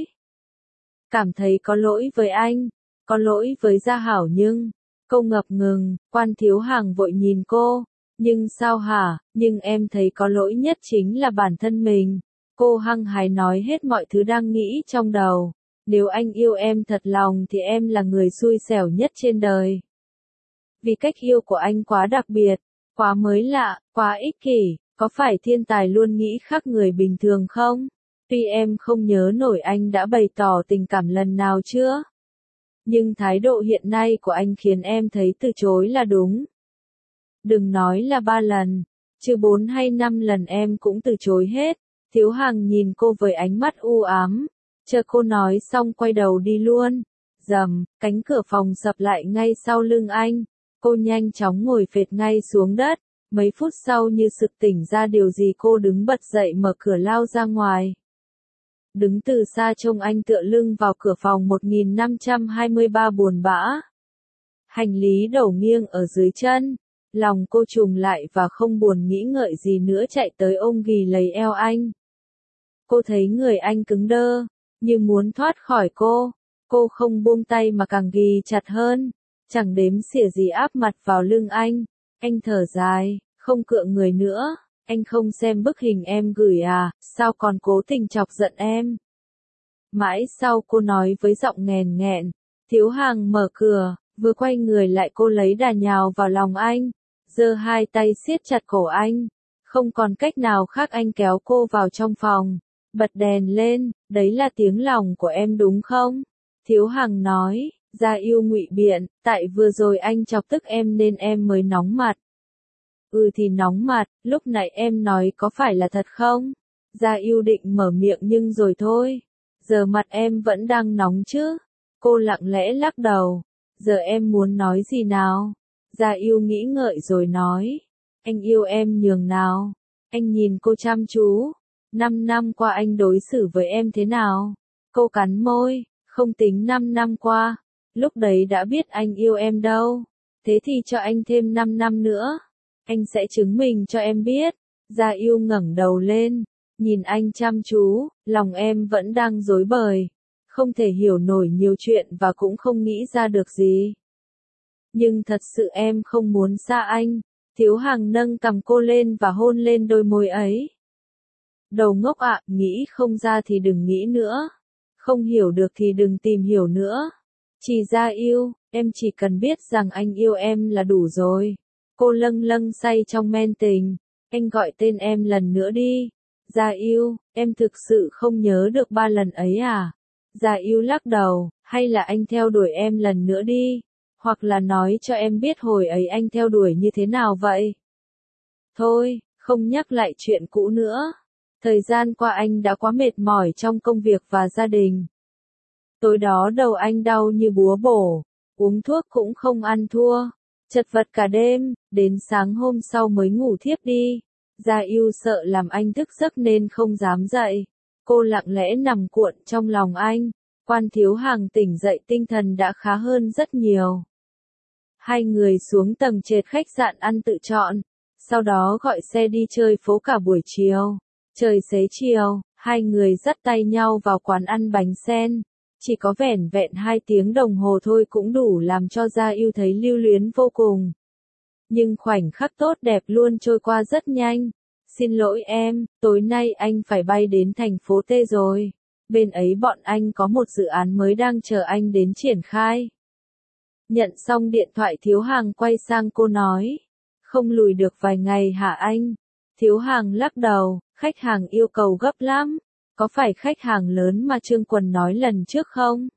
Cảm thấy có lỗi với anh, có lỗi với Gia Hảo nhưng... Cô ngập ngừng, Quan Thiếu Hàng vội nhìn cô. Nhưng sao hả, nhưng em thấy có lỗi nhất chính là bản thân mình. Cô hăng hái nói hết mọi thứ đang nghĩ trong đầu. Nếu anh yêu em thật lòng thì em là người xui xẻo nhất trên đời. Vì cách yêu của anh quá đặc biệt, quá mới lạ, quá ích kỷ, có phải thiên tài luôn nghĩ khác người bình thường không? Tuy em không nhớ nổi anh đã bày tỏ tình cảm lần nào chưa? Nhưng thái độ hiện nay của anh khiến em thấy từ chối là đúng. Đừng nói là ba lần, chứ bốn hay năm lần em cũng từ chối hết. Thiếu Hàng nhìn cô với ánh mắt u ám. Chờ cô nói xong quay đầu đi luôn. Rầm, cánh cửa phòng sập lại ngay sau lưng anh. Cô nhanh chóng ngồi phệt ngay xuống đất. Mấy phút sau như sực tỉnh ra điều gì cô đứng bật dậy mở cửa lao ra ngoài. Đứng từ xa trông anh tựa lưng vào cửa phòng một nghìn năm trăm hai mươi ba buồn bã. Hành lý đổ nghiêng ở dưới chân. Lòng cô trùng lại và không buồn nghĩ ngợi gì nữa chạy tới ôm ghì lấy eo anh. Cô thấy người anh cứng đơ, như muốn thoát khỏi cô. Cô không buông tay mà càng ghì chặt hơn. Chẳng đếm xỉa gì áp mặt vào lưng anh. Anh thở dài, không cựa người nữa. Anh không xem bức hình em gửi à, sao còn cố tình chọc giận em? Mãi sau cô nói với giọng nghèn nghẹn. Thiếu Hàng mở cửa, vừa quay người lại cô lấy đà nhào vào lòng anh. Giơ hai tay siết chặt cổ anh. Không còn cách nào khác anh kéo cô vào trong phòng. Bật đèn lên, đấy là tiếng lòng của em đúng không? Thiếu Hàng nói, Gia Yêu ngụy biện, tại vừa rồi anh chọc tức em nên em mới nóng mặt. Ừ thì nóng mặt, lúc nãy em nói có phải là thật không? Gia Yêu định mở miệng nhưng rồi thôi. Giờ mặt em vẫn đang nóng chứ? Cô lặng lẽ lắc đầu. Giờ em muốn nói gì nào? Gia Yêu nghĩ ngợi rồi nói. Anh yêu em nhường nào? Anh nhìn cô chăm chú. Năm năm qua anh đối xử với em thế nào? Cô cắn môi, không tính năm năm qua. Lúc đấy đã biết anh yêu em đâu. Thế thì cho anh thêm năm năm nữa. Anh sẽ chứng minh cho em biết. Gia Yêu ngẩng đầu lên, nhìn anh chăm chú, lòng em vẫn đang rối bời. Không thể hiểu nổi nhiều chuyện và cũng không nghĩ ra được gì. Nhưng thật sự em không muốn xa anh. Thiếu Hằng nâng cằm cô lên và hôn lên đôi môi ấy. Đầu ngốc ạ, nghĩ không ra thì đừng nghĩ nữa. Không hiểu được thì đừng tìm hiểu nữa. Chỉ Gia Yêu, em chỉ cần biết rằng anh yêu em là đủ rồi. Cô lâng lâng say trong men tình. Anh gọi tên em lần nữa đi. Gia Yêu, em thực sự không nhớ được ba lần ấy à? Gia Yêu lắc đầu, hay là anh theo đuổi em lần nữa đi. Hoặc là nói cho em biết hồi ấy anh theo đuổi như thế nào vậy? Thôi, không nhắc lại chuyện cũ nữa. Thời gian qua anh đã quá mệt mỏi trong công việc và gia đình. Tối đó đầu anh đau như búa bổ, uống thuốc cũng không ăn thua, chật vật cả đêm, đến sáng hôm sau mới ngủ thiếp đi. Gia Yêu sợ làm anh thức giấc nên không dám dậy. Cô lặng lẽ nằm cuộn trong lòng anh. Quan Thiếu Hằng tỉnh dậy tinh thần đã khá hơn rất nhiều. Hai người xuống tầng trệt khách sạn ăn tự chọn, sau đó gọi xe đi chơi phố cả buổi chiều. Trời xế chiều, hai người dắt tay nhau vào quán ăn bánh sen. Chỉ có vẻn vẹn hai tiếng đồng hồ thôi cũng đủ làm cho Gia Yêu thấy lưu luyến vô cùng. Nhưng khoảnh khắc tốt đẹp luôn trôi qua rất nhanh. Xin lỗi em, tối nay anh phải bay đến thành phố T rồi. Bên ấy bọn anh có một dự án mới đang chờ anh đến triển khai. Nhận xong điện thoại Thiếu Hằng quay sang cô nói. Không lùi được vài ngày hả anh? Thiếu Hằng lắc đầu, khách hàng yêu cầu gấp lắm. Có phải khách hàng lớn mà Trương Quần nói lần trước không?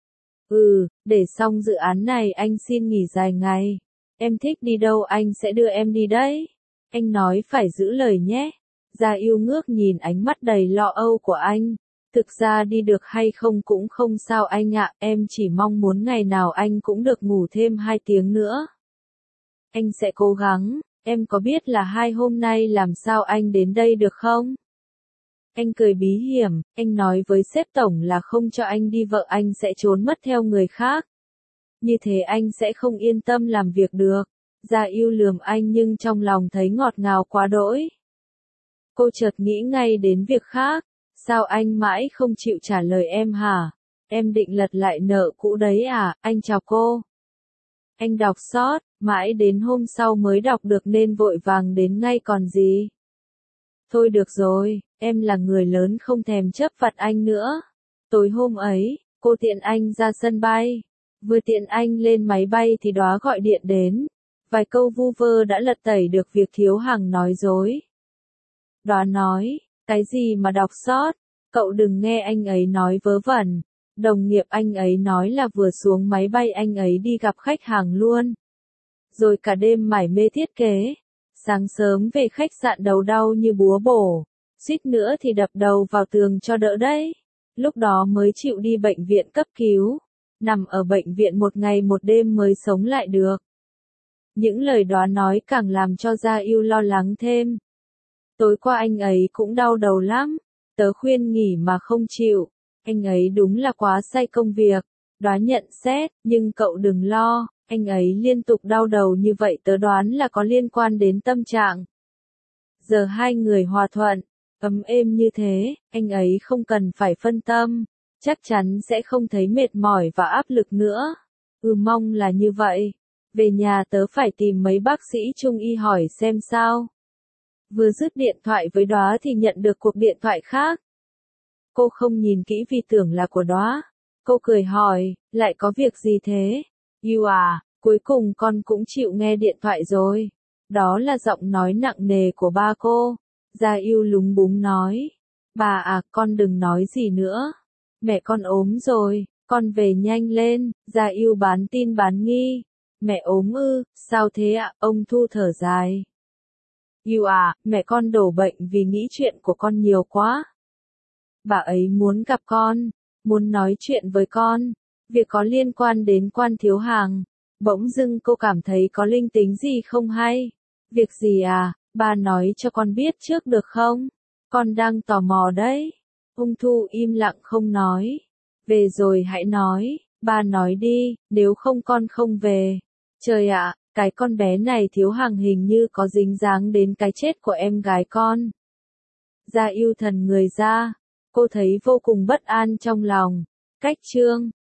Ừ, để xong dự án này anh xin nghỉ dài ngày. Em thích đi đâu anh sẽ đưa em đi đấy. Anh nói phải giữ lời nhé. Gia Yêu ngước nhìn ánh mắt đầy lo âu của anh. Thực ra đi được hay không cũng không sao anh ạ, em chỉ mong muốn ngày nào anh cũng được ngủ thêm hai tiếng nữa. Anh sẽ cố gắng, em có biết là hai hôm nay làm sao anh đến đây được không? Anh cười bí hiểm, anh nói với sếp tổng là không cho anh đi vợ anh sẽ trốn mất theo người khác. Như thế anh sẽ không yên tâm làm việc được. Gia Yêu lườm anh nhưng trong lòng thấy ngọt ngào quá đỗi. Cô chợt nghĩ ngay đến việc khác. Sao anh mãi không chịu trả lời em hả? Em định lật lại nợ cũ đấy à? Anh chào cô. Anh đọc sót, mãi đến hôm sau mới đọc được nên vội vàng đến ngay còn gì. Thôi được rồi, em là người lớn không thèm chấp vặt anh nữa. Tối hôm ấy, cô tiện anh ra sân bay. Vừa tiện anh lên máy bay thì Đóa gọi điện đến. Vài câu vu vơ đã lật tẩy được việc Thiếu Hằng nói dối. Đóa nói, cái gì mà đọc sót, cậu đừng nghe anh ấy nói vớ vẩn. Đồng nghiệp anh ấy nói là vừa xuống máy bay anh ấy đi gặp khách hàng luôn. Rồi cả đêm mải mê thiết kế. Sáng sớm về khách sạn đầu đau như búa bổ. Suýt nữa thì đập đầu vào tường cho đỡ đấy. Lúc đó mới chịu đi bệnh viện cấp cứu. Nằm ở bệnh viện một ngày một đêm mới sống lại được. Những lời đó nói càng làm cho Gia Yêu lo lắng thêm. Tối qua anh ấy cũng đau đầu lắm. Tớ khuyên nghỉ mà không chịu. Anh ấy đúng là quá say công việc. Đóa nhận xét, nhưng cậu đừng lo. Anh ấy liên tục đau đầu như vậy tớ đoán là có liên quan đến tâm trạng. Giờ hai người hòa thuận, ấm êm như thế, anh ấy không cần phải phân tâm. Chắc chắn sẽ không thấy mệt mỏi và áp lực nữa. Ừ mong là như vậy. Về nhà tớ phải tìm mấy bác sĩ trung y hỏi xem sao. Vừa dứt điện thoại với Đóa thì nhận được cuộc điện thoại khác. Cô không nhìn kỹ vì tưởng là của Đóa. Cô cười hỏi, lại có việc gì thế? Yêu à, cuối cùng con cũng chịu nghe điện thoại rồi. Đó là giọng nói nặng nề của ba cô. Gia Yêu lúng búng nói. Bà à, con đừng nói gì nữa. Mẹ con ốm rồi, con về nhanh lên. Gia Yêu bán tin bán nghi. Mẹ ốm ư, sao thế ạ? Ông Thu thở dài. Yêu à, mẹ con đổ bệnh vì nghĩ chuyện của con nhiều quá. Bà ấy muốn gặp con, muốn nói chuyện với con. Việc có liên quan đến Quan Thiếu Hàng. Bỗng dưng cô cảm thấy có linh tính gì không hay. Việc gì à, ba nói cho con biết trước được không? Con đang tò mò đấy. Ung Thu im lặng không nói. Về rồi hãy nói, ba nói đi, nếu không con không về. Trời ạ, cái con bé này Thiếu Hàng hình như có dính dáng đến cái chết của em gái con. Gia Yêu thần người ra, cô thấy vô cùng bất an trong lòng. Cách chương